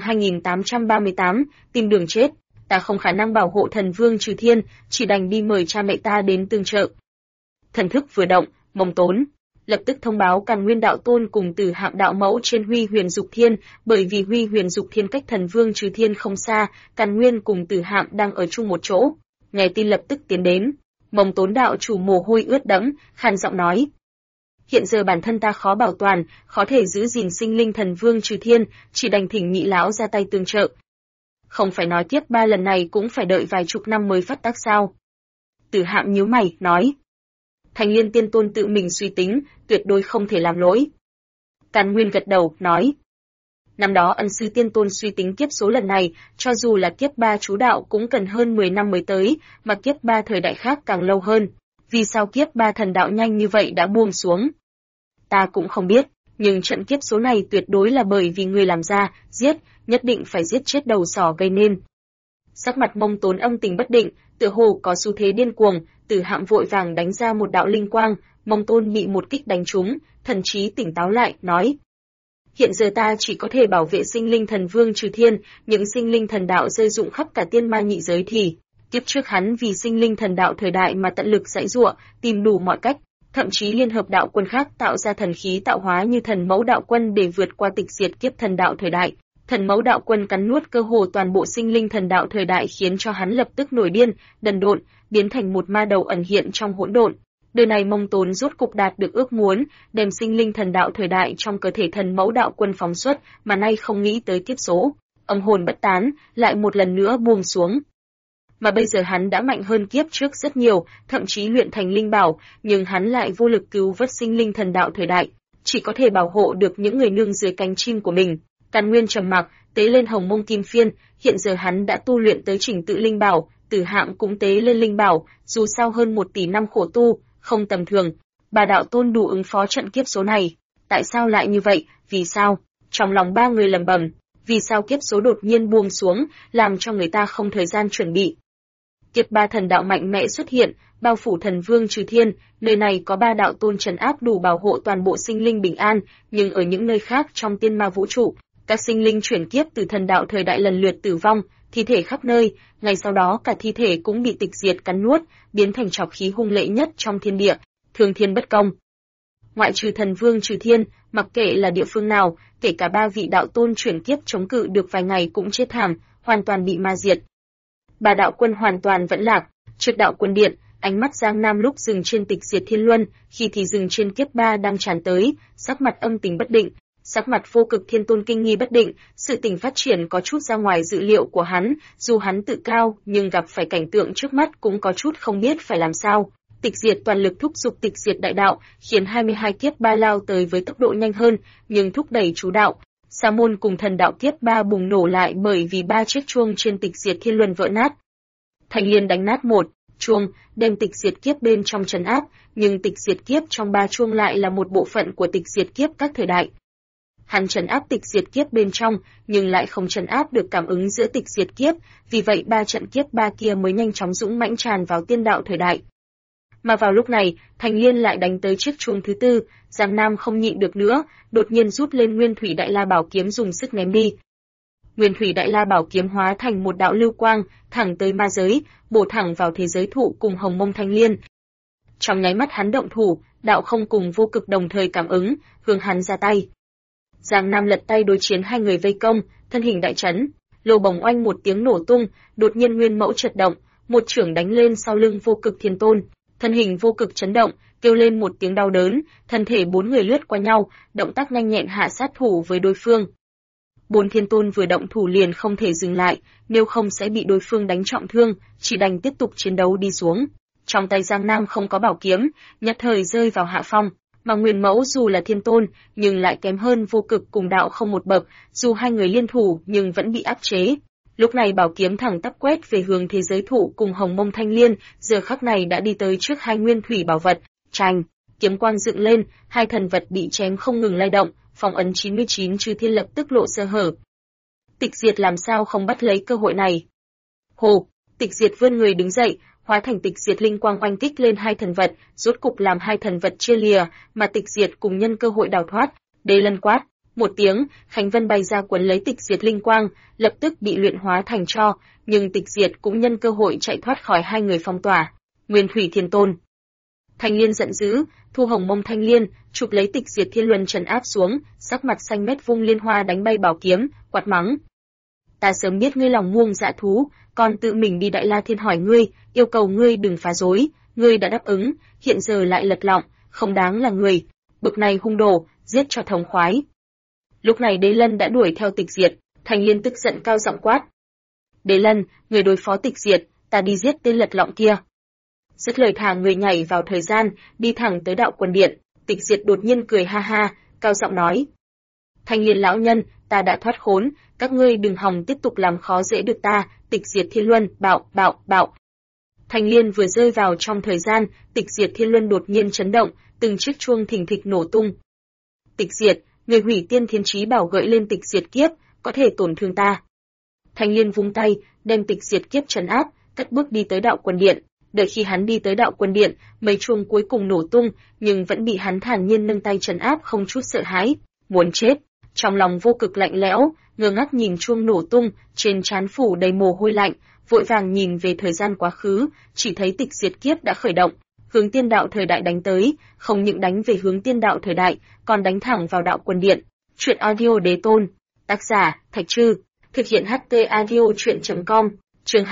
2838, tìm đường chết. Ta không khả năng bảo hộ thần vương trừ thiên, chỉ đành đi mời cha mẹ ta đến tương trợ. Thần thức vừa động, Mông Tốn lập tức thông báo Càn Nguyên đạo tôn cùng Tử Hạm đạo mẫu trên Huy Huyền Dục Thiên, bởi vì Huy Huyền Dục Thiên cách thần vương trừ thiên không xa, Càn Nguyên cùng Tử Hạm đang ở chung một chỗ. Nghe tin lập tức tiến đến. Mông Tốn đạo chủ mồ hôi ướt đẫm, khàn giọng nói: "Hiện giờ bản thân ta khó bảo toàn, khó thể giữ gìn sinh linh thần vương trừ thiên, chỉ đành thỉnh nhị lão ra tay tương trợ." "Không phải nói tiếp 3 lần này cũng phải đợi vài chục năm mới phát tác sao?" Tử Hạm nhíu mày, nói: "Thanh Liên tiên tôn tự mình suy tính, tuyệt đối không thể làm lỗi." Càn Nguyên gật đầu, nói: "Năm đó ân sư tiên tôn suy tính kiếp số lần này, cho dù là kiếp 3 chú đạo cũng cần hơn 10 năm mới tới, mà kiếp 3 thời đại khác càng lâu hơn. Vì sao kiếp 3 thần đạo nhanh như vậy đã buông xuống? Ta cũng không biết, nhưng trận kiếp số này tuyệt đối là bởi vì người làm ra, giết, nhất định phải giết chết đầu sỏ gây nên." Sắc mặt Mông Tốn âm tình bất định, tựa hồ có xu thế điên cuồng. Tử Hạm vội vàng đánh ra một đạo linh quang, Mông Tôn bị một kích đánh trúng, thần trí tỉnh táo lại, nói: hiện giờ ta chỉ có thể bảo vệ sinh linh thần vương trừ thiên, những sinh linh thần đạo rơi rụng khắp cả tiên ma nhị giới thì kiếp trước hắn vì sinh linh thần đạo thời đại mà tận lực giãy giụa, tìm đủ mọi cách, thậm chí liên hợp đạo quân khác tạo ra thần khí tạo hóa như thần mẫu đạo quân để vượt qua tịch diệt kiếp thần đạo thời đại. Thần mẫu đạo quân cắn nuốt cơ hồ toàn bộ sinh linh thần đạo thời đại khiến cho hắn lập tức nổi điên, đần độn, biến thành một ma đầu ẩn hiện trong hỗn độn. Đời này Mông Tốn rốt cục đạt được ước muốn, đem sinh linh thần đạo thời đại trong cơ thể thần mẫu đạo quân phóng xuất, mà nay không nghĩ tới kiếp số. Âm hồn bất tán, lại một lần nữa buông xuống. Mà bây giờ hắn đã mạnh hơn kiếp trước rất nhiều, thậm chí luyện thành linh bảo, nhưng hắn lại vô lực cứu vớt sinh linh thần đạo thời đại, chỉ có thể bảo hộ được những người nương dưới cánh chim của mình. Càn Nguyên trầm mặc, tế lên Hồng Mông Kim Phiên, hiện giờ hắn đã tu luyện tới trình tự linh bảo, Tử Hạm cũng tế lên linh bảo, dù sao hơn 1 tỷ năm khổ tu, không tầm thường. Bà đạo tôn đủ ứng phó trận kiếp số này. Tại sao lại như vậy? Vì sao? Trong lòng ba người lẩm bẩm, vì sao kiếp số đột nhiên buông xuống, làm cho người ta không thời gian chuẩn bị. Kiếp ba thần đạo mạnh mẽ xuất hiện, bao phủ thần vương trừ thiên, nơi này có ba đạo tôn trấn áp đủ bảo hộ toàn bộ sinh linh bình an, nhưng ở những nơi khác trong tiên ma vũ trụ, các sinh linh chuyển kiếp từ thần đạo thời đại lần lượt tử vong, thi thể khắp nơi, ngay sau đó cả thi thể cũng bị tịch diệt cắn nuốt, biến thành trọc khí hung lệ nhất trong thiên địa, thương thiên bất công. Ngoại trừ thần vương trừ thiên, mặc kệ là địa phương nào, kể cả ba vị đạo tôn chuyển kiếp chống cự được vài ngày cũng chết thảm, hoàn toàn bị ma diệt. Bà đạo quân hoàn toàn vẫn lạc, trước đạo quân điện, ánh mắt Giang Nam lúc dừng trên tịch diệt thiên luân, khi thì dừng trên kiếp ba đang tràn tới, sắc mặt âm tình bất định, sắc mặt vô cực thiên tôn kinh nghi bất định, sự tình phát triển có chút ra ngoài dự liệu của hắn, dù hắn tự cao, nhưng gặp phải cảnh tượng trước mắt cũng có chút không biết phải làm sao. Tịch diệt toàn lực thúc giục tịch diệt đại đạo, khiến 22 kiếp ba lao tới với tốc độ nhanh hơn, nhưng thúc đẩy chú đạo. Sa môn cùng thần đạo kiếp ba bùng nổ lại bởi vì ba chiếc chuông trên tịch diệt thiên luân vỡ nát. Thành Liên đánh nát một chuông, đem tịch diệt kiếp bên trong trấn áp, nhưng tịch diệt kiếp trong ba chuông lại là một bộ phận của tịch diệt kiếp các thời đại. Hắn trấn áp tịch diệt kiếp bên trong, nhưng lại không trấn áp được cảm ứng giữa tịch diệt kiếp, vì vậy ba trận kiếp ba kia mới nhanh chóng dũng mãnh tràn vào tiên đạo thời đại. Mà vào lúc này, Thành Liên lại đánh tới chiếc chuông thứ tư, Giang Nam không nhịn được nữa, đột nhiên rút lên Nguyên Thủy Đại La Bảo kiếm dùng sức ném đi. Nguyên Thủy Đại La Bảo kiếm hóa thành một đạo lưu quang, thẳng tới ma giới, bổ thẳng vào thế giới thụ cùng Hồng Mông Thanh Liên. Trong nháy mắt hắn động thủ, đạo không cùng vô cực đồng thời cảm ứng, hướng hắn ra tay. Giang Nam lật tay đối chiến hai người vây công, thân hình đại chấn, lô bồng oanh một tiếng nổ tung, đột nhiên nguyên mẫu chợt động, một chưởng đánh lên sau lưng vô cực thiên tôn, thân hình vô cực chấn động, kêu lên một tiếng đau đớn, thân thể bốn người lướt qua nhau, động tác nhanh nhẹn hạ sát thủ với đối phương. Bốn thiên tôn vừa động thủ liền không thể dừng lại, nếu không sẽ bị đối phương đánh trọng thương, chỉ đành tiếp tục chiến đấu đi xuống. Trong tay Giang Nam không có bảo kiếm, nhất thời rơi vào hạ phong, mà Nguyên Mẫu dù là thiên tôn, nhưng lại kém hơn vô cực cùng đạo không một bậc, dù hai người liên thủ nhưng vẫn bị áp chế. Lúc này bảo kiếm thẳng tắp quét về hướng thế giới thụ cùng Hồng Mông Thanh Liên, giờ khắc này đã đi tới trước hai nguyên thủy bảo vật, chành, kiếm quang dựng lên, hai thần vật bị chém không ngừng lay động, phong ấn 99 chư thiên lập tức lộ sơ hở. Tịch Diệt làm sao không bắt lấy cơ hội này? Hồ, Tịch Diệt vươn người đứng dậy, hóa thành Tịch Diệt linh quang oanh kích lên hai thần vật, rốt cục làm hai thần vật chia lìa, mà Tịch Diệt cùng nhân cơ hội đào thoát. Đế Lân quát một tiếng, Khánh Vân bay ra quấn lấy Tịch Diệt linh quang, lập tức bị luyện hóa thành tro, nhưng Tịch Diệt cũng nhân cơ hội chạy thoát khỏi hai người phong tỏa. Nguyên Thủy Thiên Tôn. Thanh Liên giận dữ, thu Hồng Mông Thanh Liên, chụp lấy Tịch Diệt Thiên Luân trấn áp xuống, sắc mặt xanh mét vung liên hoa đánh bay bảo kiếm, quát mắng: "Ta sớm biết ngươi lòng muông dạ thú, còn tự mình đi Đại La Thiên hỏi ngươi, yêu cầu ngươi đừng phá rối, ngươi đã đáp ứng, hiện giờ lại lật lọng, không đáng là người, bực này hung đồ, giết cho thống khoái." Lúc này Đế Lân đã đuổi theo Tịch Diệt, Thanh Liên tức giận cao giọng quát: "Đế Lân, người đối phó Tịch Diệt, ta đi giết tên lật lọng kia." Dứt lời thả người nhảy vào thời gian, đi thẳng tới đạo quân điện. Tịch Diệt đột nhiên cười ha ha, cao giọng nói: "Thanh Liên lão nhân, ta đã thoát khốn, các ngươi đừng hòng tiếp tục làm khó dễ được ta." Tịch Diệt Thiên Luân, bạo, bạo, bạo. Thanh Liên vừa rơi vào trong thời gian, Tịch Diệt Thiên Luân đột nhiên chấn động, từng chiếc chuông thình thịch nổ tung. "Tịch Diệt, người hủy tiên thiên chí bảo gợi lên Tịch Diệt kiếp, có thể tổn thương ta." Thanh Liên vung tay, đem Tịch Diệt kiếp trấn áp, cất bước đi tới đạo quân điện. Đợi khi hắn đi tới đạo quân điện, mấy chuông cuối cùng nổ tung, nhưng vẫn bị hắn thản nhiên nâng tay trấn áp không chút sợ hãi. "Muốn chết, Trong lòng Vô Cực lạnh lẽo, ngơ ngác nhìn chuông nổ tung, trên trán phủ đầy mồ hôi lạnh, vội vàng nhìn về thời gian quá khứ, chỉ thấy tịch diệt kiếp đã khởi động, hướng tiên đạo thời đại đánh tới, không những đánh về hướng tiên đạo thời đại, còn đánh thẳng vào đạo quân điện. Truyện audio đế tôn, tác giả Thạch Trư, thực hiện HT audio truyện.com, chương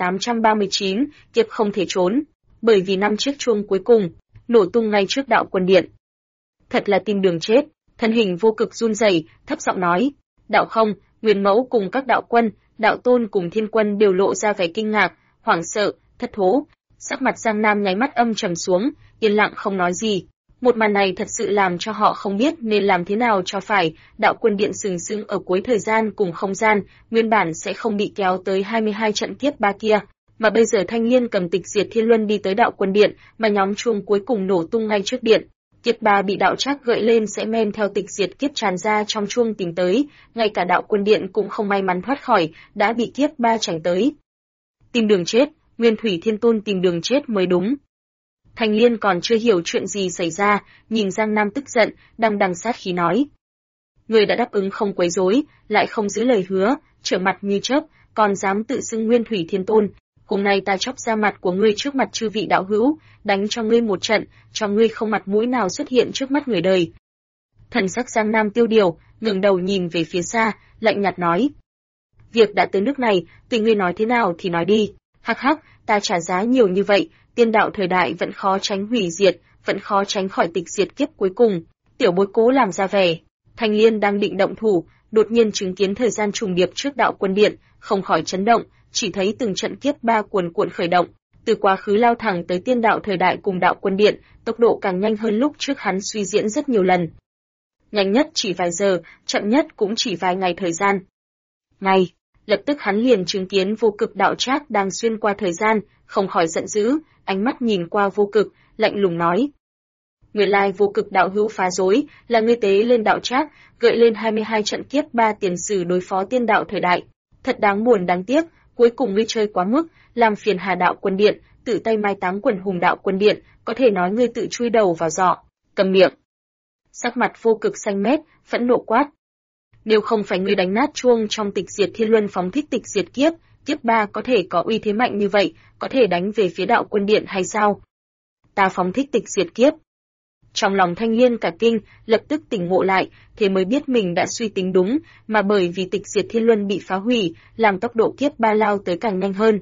2839, kiếp không thể trốn, bởi vì năm chiếc chuông cuối cùng nổ tung ngay trước đạo quân điện. Thật là tìm đường chết. Thân hình Vô Cực run rẩy, thấp giọng nói, đạo không, Nguyên Mẫu cùng các đạo quân, đạo tôn cùng thiên quân đều lộ ra vẻ kinh ngạc, hoảng sợ, thất thố. Sắc mặt Giang Nam nháy mắt âm trầm xuống, yên lặng không nói gì. Một màn này thật sự làm cho họ không biết nên làm thế nào cho phải. Đạo quân điện sừng sững ở cuối thời gian cùng không gian, nguyên bản sẽ không bị kéo tới 22 trận kiếp ba kia. Mà bây giờ Thanh Liên cầm tịch diệt thiên luân đi tới đạo quân điện, mà nhóm chuông cuối cùng nổ tung ngay trước điện. Kiếp ba bị đạo trác gợi lên sẽ men theo tịch diệt kiếp tràn ra trong chuông tìm tới, ngay cả đạo quân điện cũng không may mắn thoát khỏi, đã bị kiếp ba chảnh tới. Tìm đường chết, Nguyên Thủy Thiên Tôn tìm đường chết mới đúng. Thanh Liên còn chưa hiểu chuyện gì xảy ra, nhìn Giang Nam tức giận, đằng đằng sát khí nói. Người đã đáp ứng không quấy rối, lại không giữ lời hứa, trở mặt như chớp, còn dám tự xưng Nguyên Thủy Thiên Tôn. Hôm nay ta chóc ra mặt của ngươi trước mặt chư vị đạo hữu, đánh cho ngươi một trận, cho ngươi không mặt mũi nào xuất hiện trước mắt người đời. Thần sắc Giang Nam tiêu điều, ngẩng đầu nhìn về phía xa, lạnh nhạt nói. Việc đã tới nước này, tùy ngươi nói thế nào thì nói đi. Hắc hắc, ta trả giá nhiều như vậy, tiên đạo thời đại vẫn khó tránh hủy diệt, vẫn khó tránh khỏi tịch diệt kiếp cuối cùng. Tiểu bối cố làm ra vẻ. Thanh Liên đang định động thủ, đột nhiên chứng kiến thời gian trùng điệp trước đạo quân điện, không khỏi chấn động. Chỉ thấy từng trận kiếp ba cuồn cuộn khởi động, từ quá khứ lao thẳng tới tiên đạo thời đại cùng đạo quân điện, tốc độ càng nhanh hơn lúc trước hắn suy diễn rất nhiều lần. Nhanh nhất chỉ vài giờ, chậm nhất cũng chỉ vài ngày thời gian. Lập tức hắn liền chứng kiến Vô Cực đạo trác đang xuyên qua thời gian, không khỏi giận dữ, ánh mắt nhìn qua Vô Cực, lạnh lùng nói. Nguyên lai Vô Cực đạo hữu phá rối, là ngươi tế lên đạo trác, gợi lên 22 trận kiếp ba tiền sử đối phó tiên đạo thời đại. Thật đáng buồn đáng tiếc. Cuối cùng ngươi chơi quá mức, làm phiền Hà đạo quân điện, tự tay mai táng quần hùng đạo quân điện, có thể nói ngươi tự chui đầu vào giỏ. Cầm miệng. Sắc mặt Vô Cực xanh mét, phẫn nộ quát. Nếu không phải ngươi đánh nát chuông trong tịch diệt thiên luân phóng thích tịch diệt kiếp, kiếp ba có thể có uy thế mạnh như vậy, có thể đánh về phía đạo quân điện hay sao? Ta phóng thích tịch diệt kiếp. Trong lòng Thanh Liên cả kinh, lập tức tỉnh ngộ lại, thế mới biết mình đã suy tính đúng, mà bởi vì tịch diệt thiên luân bị phá hủy, làm tốc độ kiếp ba lao tới càng nhanh hơn.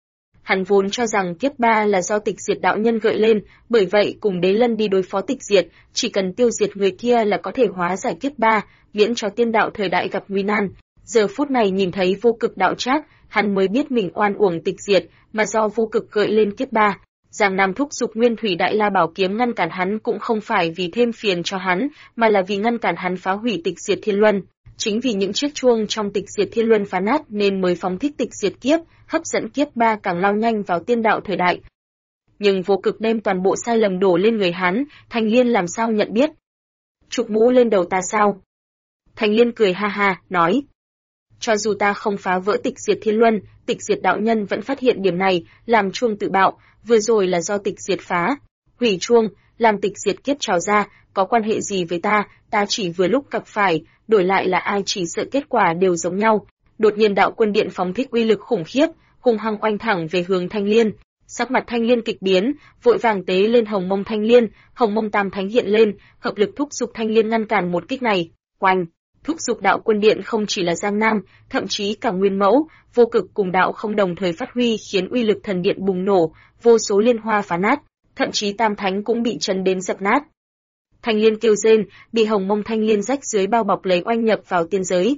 Hắn vốn cho rằng kiếp ba là do tịch diệt đạo nhân gợi lên, bởi vậy cùng Đế Lân đi đối phó tịch diệt, chỉ cần tiêu diệt người kia là có thể hóa giải kiếp ba, miễn cho tiên đạo thời đại gặp nguy nan. Giờ phút này nhìn thấy Vô Cực đạo trác, hắn mới biết mình oan uổng tịch diệt, mà do Vô Cực gợi lên kiếp ba. Giang Nam thúc giục Nguyên Thủy Đại La Bảo Kiếm ngăn cản hắn cũng không phải vì thêm phiền cho hắn, mà là vì ngăn cản hắn phá hủy tịch diệt thiên luân. Chính vì những chiếc chuông trong tịch diệt thiên luân phá nát nên mới phóng thích tịch diệt kiếp, hấp dẫn kiếp ba càng lao nhanh vào tiên đạo thời đại. Nhưng Vô Cực đem toàn bộ sai lầm đổ lên người hắn, Thanh Liên làm sao nhận biết? Chụp mũ lên đầu ta sao? Thanh Liên cười ha ha, nói. Cho dù ta không phá vỡ tịch diệt thiên luân, tịch diệt đạo nhân vẫn phát hiện điểm này, làm chuông tự bạo, vừa rồi là do tịch diệt phá. Hủy chuông, làm tịch diệt kiếp trào ra, có quan hệ gì với ta chỉ vừa lúc gặp phải, đổi lại là ai chỉ sợ kết quả đều giống nhau. Đột nhiên đạo quân điện phóng thích uy lực khủng khiếp, hung hăng oanh thẳng về hướng Thanh Liên. Sắc mặt Thanh Liên kịch biến, vội vàng tế lên hồng mông Thanh Liên, hồng mông tam thánh hiện lên, hợp lực thúc giục Thanh Liên ngăn cản một kích này. Oanh! Thúc giục đạo quân điện không chỉ là Giang Nam, thậm chí cả Nguyên Mẫu, Vô Cực cùng đạo không đồng thời phát huy khiến uy lực thần điện bùng nổ, vô số liên hoa phá nát, thậm chí tam thánh cũng bị chấn đến dập nát. Thanh Liên kêu rên, bị hồng mông Thanh Liên rách dưới bao bọc lấy oanh nhập vào tiên giới.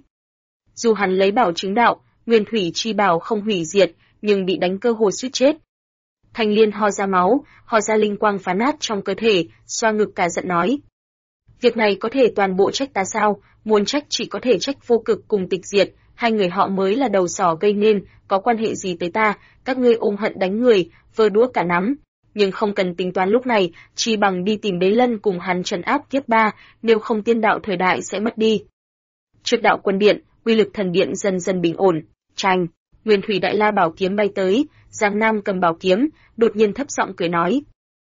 Dù hắn lấy bảo chứng đạo, Nguyên Thủy chi bảo không hủy diệt, nhưng bị đánh cơ hồ suýt chết. Thanh Liên ho ra máu, ho ra linh quang phá nát trong cơ thể, xoa ngực cả giận nói. Việc này có thể toàn bộ trách ta sao, muốn trách chỉ có thể trách Vô Cực cùng tịch diệt, hai người họ mới là đầu sỏ gây nên, có quan hệ gì tới ta, các ngươi ôm hận đánh người, vơ đũa cả nắm. Nhưng không cần tính toán lúc này, chỉ bằng đi tìm Đế Lân cùng hắn trấn áp kiếp ba, nếu không tiên đạo thời đại sẽ mất đi. Trước đạo quân điện, uy lực thần điện dần dần bình ổn, tranh, Nguyên Thủy Đại La Bảo Kiếm bay tới, Giang Nam cầm bảo kiếm, đột nhiên thấp giọng cười nói.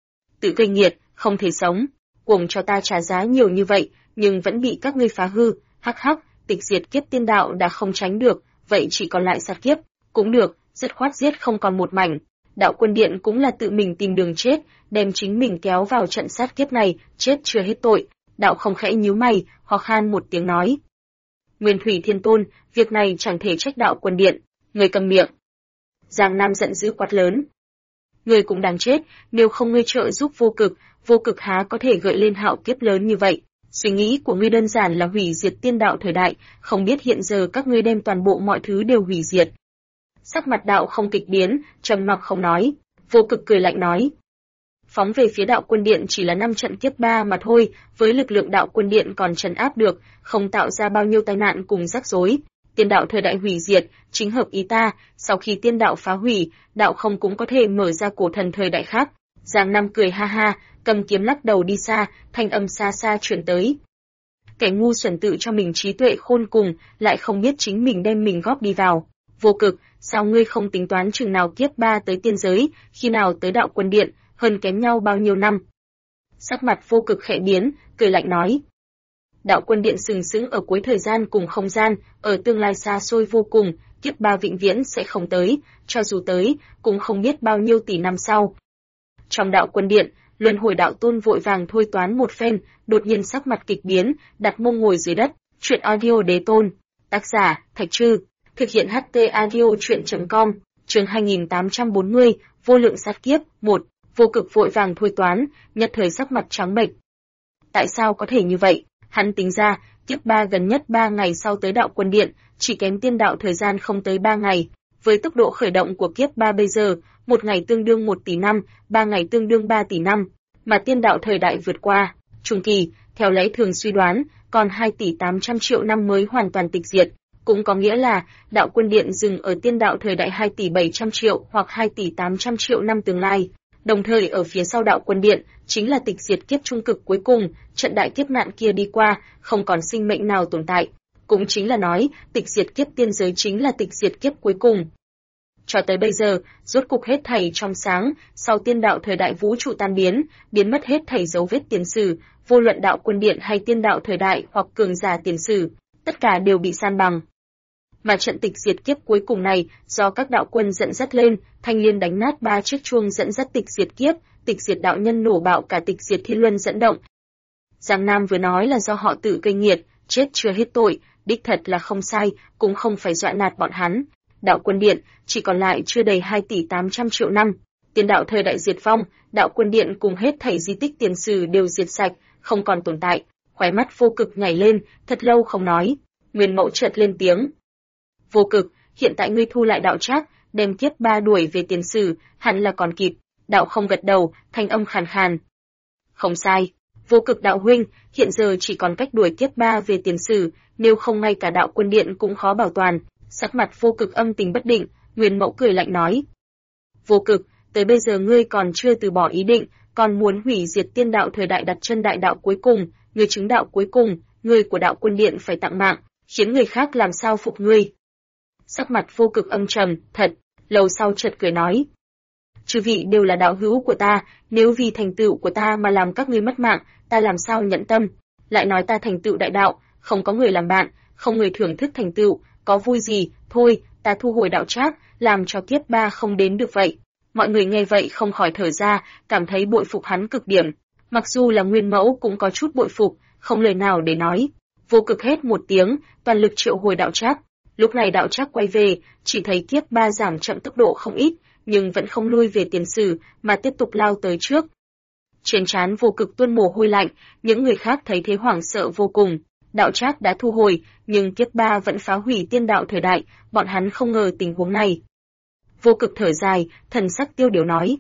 Tự gây nghiệt, không thể sống, cuồng cho ta trả giá nhiều như vậy, nhưng vẫn bị các ngươi phá hư, Hắc hắc, tịch diệt kiếp tiên đạo đã không tránh được, vậy chỉ còn lại sát kiếp, cũng được, dứt khoát giết không còn một mảnh. Đạo Quân Điện cũng là tự mình tìm đường chết, đem chính mình kéo vào trận sát kiếp này, chết chưa hết tội. Đạo Không khẽ nhíu mày, ho khan một tiếng nói: Nguyên Thủy Thiên Tôn, việc này chẳng thể trách Đạo Quân Điện, người cầm miệng. Giang Nam giận dữ quát lớn: Ngươi cũng đáng chết, nếu không ngươi trợ giúp vô cực há có thể gợi lên hạo kiếp lớn như vậy. Suy nghĩ của ngươi đơn giản là hủy diệt tiên đạo thời đại, không biết hiện giờ các ngươi đem toàn bộ mọi thứ đều hủy diệt. Sắc mặt Đạo Không kịch biến, trầm mặc không nói. Vô Cực cười lạnh nói: Phóng về phía Đạo Quân Điện chỉ là 5 trận kiếp 3 mà thôi, với lực lượng Đạo Quân Điện còn trấn áp được, không tạo ra bao nhiêu tai nạn cùng rắc rối. Tiên đạo thời đại hủy diệt, chính hợp ý ta, sau khi tiên đạo phá hủy, Đạo Không cũng có thể mở ra cổ thần thời đại khác. Giang Nam cười ha ha, cầm kiếm lắc đầu đi xa, thanh âm xa xa truyền tới. Kẻ ngu xuẩn tự cho mình trí tuệ khôn cùng, lại không biết chính mình đem mình góp đi vào. Vô Cực, sao ngươi không tính toán chừng nào kiếp 3 tới tiên giới, khi nào tới Đạo Quân Điện, hơn kém nhau bao nhiêu năm? Sắc mặt Vô Cực khẽ biến, cười lạnh nói: Đạo Quân Điện sừng sững ở cuối thời gian cùng không gian, ở tương lai xa xôi vô cùng, kiếp 3 vĩnh viễn sẽ không tới, cho dù tới, cũng không biết bao nhiêu tỷ năm sau. Trong Đạo Quân Điện, Luân Hồi Đạo Tôn vội vàng thôi toán một phen, đột nhiên sắc mặt kịch biến, đặt mông ngồi dưới đất. Truyện audio Đế Tôn, tác giả Thạch Trư, thực hiện HT audio truyện.com, chương 2840, vô lượng sát kiếp, 1. Vô Cực vội vàng thôi toán, nhất thời sắc mặt trắng bệch. Tại sao có thể như vậy? Hắn tính ra, kiếp 3 gần nhất 3 ngày sau tới Đạo Quân Điện, chỉ kém tiên đạo thời gian không tới 3 ngày. Với tốc độ khởi động của kiếp 3 bây giờ, 1 ngày tương đương 1 tỷ năm, 3 ngày tương đương 3 tỷ năm, mà tiên đạo thời đại vượt qua, trung kỳ, theo lẽ thường suy đoán, còn 2 tỷ 800 triệu năm mới hoàn toàn tịch diệt. Cũng có nghĩa là, Đạo Quân Điện dừng ở tiên đạo thời đại 2 tỷ 700 triệu hoặc 2 tỷ 800 triệu năm tương lai. Đồng thời ở phía sau Đạo Quân Điện, chính là tịch diệt kiếp trung cực cuối cùng, trận đại kiếp nạn kia đi qua, không còn sinh mệnh nào tồn tại. Cũng chính là nói, tịch diệt kiếp tiên giới chính là tịch diệt kiếp cuối cùng. Cho tới bây giờ, rốt cục hết thảy trong sáng, sau tiên đạo thời đại vũ trụ tan biến, biến mất hết thảy dấu vết tiền sử, vô luận Đạo Quân Điện hay tiên đạo thời đại hoặc cường giả tiền sử, tất cả đều bị san bằng. Mà trận tịch diệt kiếp cuối cùng này, do các đạo quân dẫn dắt lên, thanh liên đánh nát 3 chiếc chuông dẫn dắt tịch diệt kiếp, tịch diệt đạo nhân nổ bạo cả tịch diệt thiên luân dẫn động. Giang Nam vừa nói là do họ tự gây nghiệt, chết chưa hết tội, đích thật là không sai, cũng không phải dọa nạt bọn hắn. Đạo Quân Điện chỉ còn lại chưa đầy 2 tỷ 800 triệu năm. Tiên đạo thời đại diệt vong, Đạo Quân Điện cùng hết thảy di tích tiền sử đều diệt sạch, không còn tồn tại. Khóe mắt Vô Cực nhảy lên, thật lâu không nói. Nguyên Mẫu chợt lên tiếng: Vô Cực, hiện tại ngươi thu lại đạo trác, đem kiếp 3 đuổi về tiền sử, hẳn là còn kịp. Đạo Không gật đầu, thanh âm khàn khàn. Không sai, Vô Cực đạo huynh, hiện giờ chỉ còn cách đuổi kiếp 3 về tiền sử, nếu không ngay cả Đạo Quân Điện cũng khó bảo toàn. Sắc mặt Vô Cực âm tình bất định, Nguyên Mẫu cười lạnh nói: Vô Cực, tới bây giờ ngươi còn chưa từ bỏ ý định, còn muốn hủy diệt tiên đạo thời đại đặt chân đại đạo cuối cùng, ngươi chứng đạo cuối cùng, ngươi của Đạo Quân Điện phải tặng mạng, khiến người khác làm sao phục ngươi. Sắc mặt Vô Cực âm trầm, thật, lâu sau chợt cười nói: Chư vị đều là đạo hữu của ta, nếu vì thành tựu của ta mà làm các ngươi mất mạng, ta làm sao nhận tâm? Lại nói ta thành tựu đại đạo, không có người làm bạn, không người thưởng thức thành tựu, có vui gì? Thôi, ta thu hồi đạo trác, làm cho kiếp 3 không đến được vậy. Mọi người nghe vậy không khỏi thở ra, cảm thấy bội phục hắn cực điểm. Mặc dù là Nguyên Mẫu cũng có chút bội phục, không lời nào để nói. Vô Cực hét một tiếng, toàn lực triệu hồi đạo trác. Lúc này đạo trác quay về, chỉ thấy kiếp 3 giảm chậm tốc độ không ít, nhưng vẫn không lui về tiền sử, mà tiếp tục lao tới trước. Trên trán Vô Cực tuôn mồ hôi lạnh, những người khác thấy thế hoảng sợ vô cùng. Đạo trác đã thu hồi, nhưng kiếp 3 vẫn phá hủy tiên đạo thời đại, bọn hắn không ngờ tình huống này. Vô Cực thở dài, thần sắc tiêu điều nói: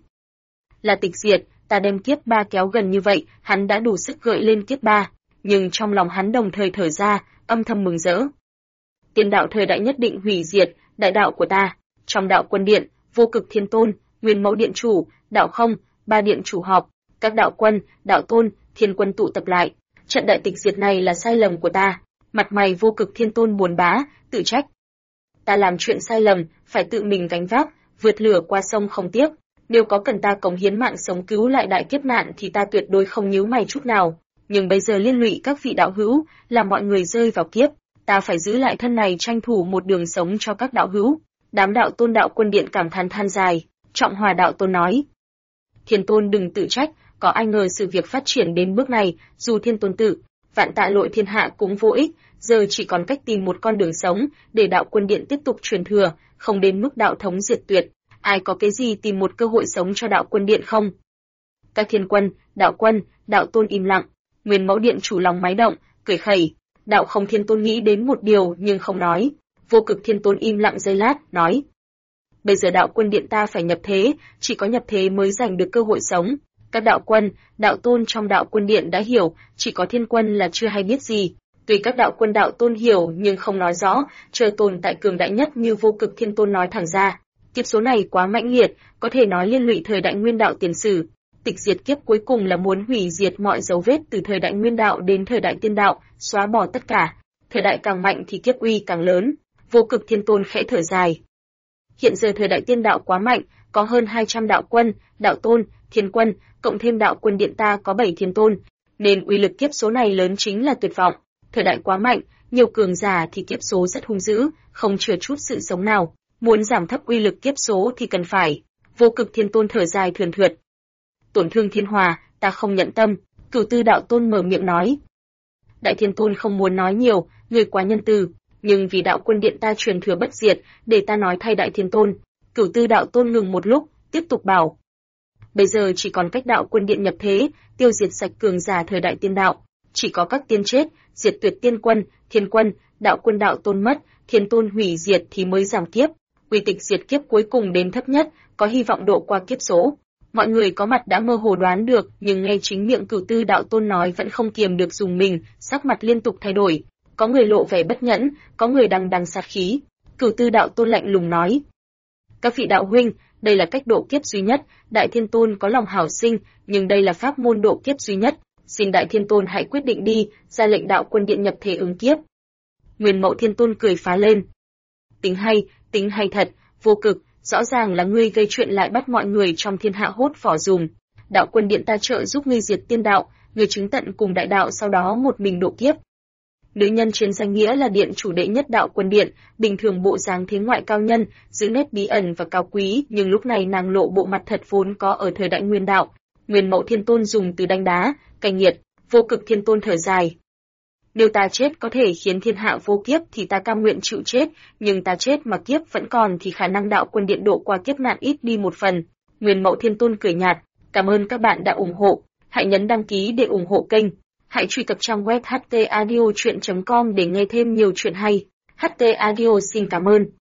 Là tịch diệt, ta đem kiếp 3 kéo gần như vậy, hắn đã đủ sức gợi lên kiếp 3, nhưng trong lòng hắn đồng thời thở ra, âm thầm mừng rỡ. Tiên đạo thời đại nhất định hủy diệt, đại đạo của ta. Trong Đạo Quân Điện, Vô Cực Thiên Tôn, Nguyên Mẫu Điện Chủ, Đạo Không, 3 điện chủ họp, các đạo quân, đạo tôn, thiên quân tụ tập lại. Trận đại tịch diệt này là sai lầm của ta. Mặt mày Vô Cực Thiên Tôn buồn bã, tự trách. Ta làm chuyện sai lầm, phải tự mình gánh vác, vượt lửa qua sông không tiếc. Nếu có cần ta cống hiến mạng sống cứu lại đại kiếp nạn thì ta tuyệt đối không nhíu mày chút nào. nhưng bây giờ liên lụy các vị đạo hữu, làm mọi người rơi vào kiếp, ta phải giữ lại thân này tranh thủ một đường sống cho các đạo hữu. Đám đạo tôn đạo quân điện cảm thán than dài, Trọng Hòa đạo tôn nói: Thiên tôn đừng tự trách, có ai ngờ sự việc phát triển đến bước này, dù thiên tôn tự vạn tạ lội thiên hạ cũng vô ích, giờ chỉ còn cách tìm một con đường sống để đạo quân điện tiếp tục truyền thừa, không đến mức đạo thống diệt tuyệt. Ai có cái gì tìm một cơ hội sống cho đạo quân điện không? Các thiên quân, đạo tôn im lặng. Nguyên Mẫu điện chủ lòng máy động, cười khẩy. Đạo không thiên tôn nghĩ đến một điều nhưng không nói. Vô Cực thiên tôn im lặng giây lát, nói: Bây giờ đạo quân điện ta phải nhập thế, chỉ có nhập thế mới giành được cơ hội sống. Các đạo quân, đạo tôn trong đạo quân điện đã hiểu, chỉ có thiên quân là chưa hay biết gì. Tuy các đạo quân đạo tôn hiểu nhưng không nói rõ, chờ tồn tại cường đại nhất như Vô Cực thiên tôn nói thẳng ra. Kiếp số này quá mãnh liệt, có thể nói liên lụy thời đại nguyên đạo tiền sử. Tịch diệt kiếp cuối cùng là muốn hủy diệt mọi dấu vết từ thời đại nguyên đạo đến thời đại tiên đạo, xóa bỏ tất cả. Thời đại càng mạnh thì kiếp uy càng lớn. Vô Cực thiên tôn khẽ thở dài. Hiện giờ thời đại tiên đạo quá mạnh, có hơn 200 đạo quân, đạo tôn, thiên quân, cộng thêm đạo quân điện ta có 7 thiên tôn, nên uy lực kiếp số này lớn chính là tuyệt vọng. Thời đại quá mạnh, nhiều cường giả thì kiếp số rất hung dữ, không chừa chút sự sống nào. Muốn giảm thấp uy lực kiếp số thì cần phải. Vô Cực thiên tôn thở dài thườn thượt. Tổn thương thiên hòa, ta không nhận tâm. Cửu Tư đạo tôn mở miệng nói. Đại thiên tôn không muốn nói nhiều, người quá nhân từ, nhưng vì đạo quân điện ta truyền thừa bất diệt, để ta nói thay đại thiên tôn. Cửu Tư đạo tôn ngừng một lúc, tiếp tục bảo. Bây giờ chỉ còn cách đạo quân điện nhập thế, tiêu diệt sạch cường giả thời đại tiên đạo. Chỉ có các tiên chết, diệt tuyệt tiên quân, thiên quân, đạo quân đạo tôn mất, thiên tôn hủy diệt thì mới giảm kiếp. Uy tịch diệt kiếp cuối cùng đến thấp nhất, có hy vọng độ qua kiếp số. Mọi người có mặt đã mơ hồ đoán được, nhưng nghe chính miệng Cửu Tư đạo tôn nói vẫn không kiềm được dùng mình, sắc mặt liên tục thay đổi. Có người lộ vẻ bất nhẫn, có người đằng đằng sát khí. Cửu Tư đạo tôn lạnh lùng nói: Các vị đạo huynh, đây là cách độ kiếp duy nhất, Đại Thiên Tôn có lòng hảo sinh, nhưng đây là pháp môn độ kiếp duy nhất. Xin Đại Thiên Tôn hãy quyết định đi, ra lệnh đạo quân điện nhập thể ứng kiếp. Nguyên Mẫu Thiên Tôn cười phá lên. Tính hay thật, Vô Cực, rõ ràng là ngươi gây chuyện lại bắt mọi người trong thiên hạ hốt vỏ dùm. Đạo quân điện ta trợ giúp ngươi diệt tiên đạo, ngươi chứng tận cùng đại đạo sau đó một mình độ kiếp. Nữ nhân trên danh nghĩa là điện chủ đệ nhất đạo quân điện, bình thường bộ dáng thế ngoại cao nhân, giữ nét bí ẩn và cao quý, nhưng lúc này nàng lộ bộ mặt thật vốn có ở thời đại nguyên đạo. Nguyên Mẫu Thiên Tôn dùng từ đánh đá, cay nghiệt. Vô Cực Thiên Tôn thở dài. Nếu ta chết có thể khiến thiên hạ vô kiếp thì ta cam nguyện chịu chết, nhưng ta chết mà kiếp vẫn còn thì khả năng đạo quân điện độ qua kiếp nạn ít đi một phần. Nguyên Mẫu Thiên Tôn cười nhạt. Cảm ơn các bạn đã ủng hộ. Hãy nhấn đăng ký để ủng hộ kênh. Hãy truy cập trang web htaudio.com để nghe thêm nhiều chuyện hay. HT Audio xin cảm ơn.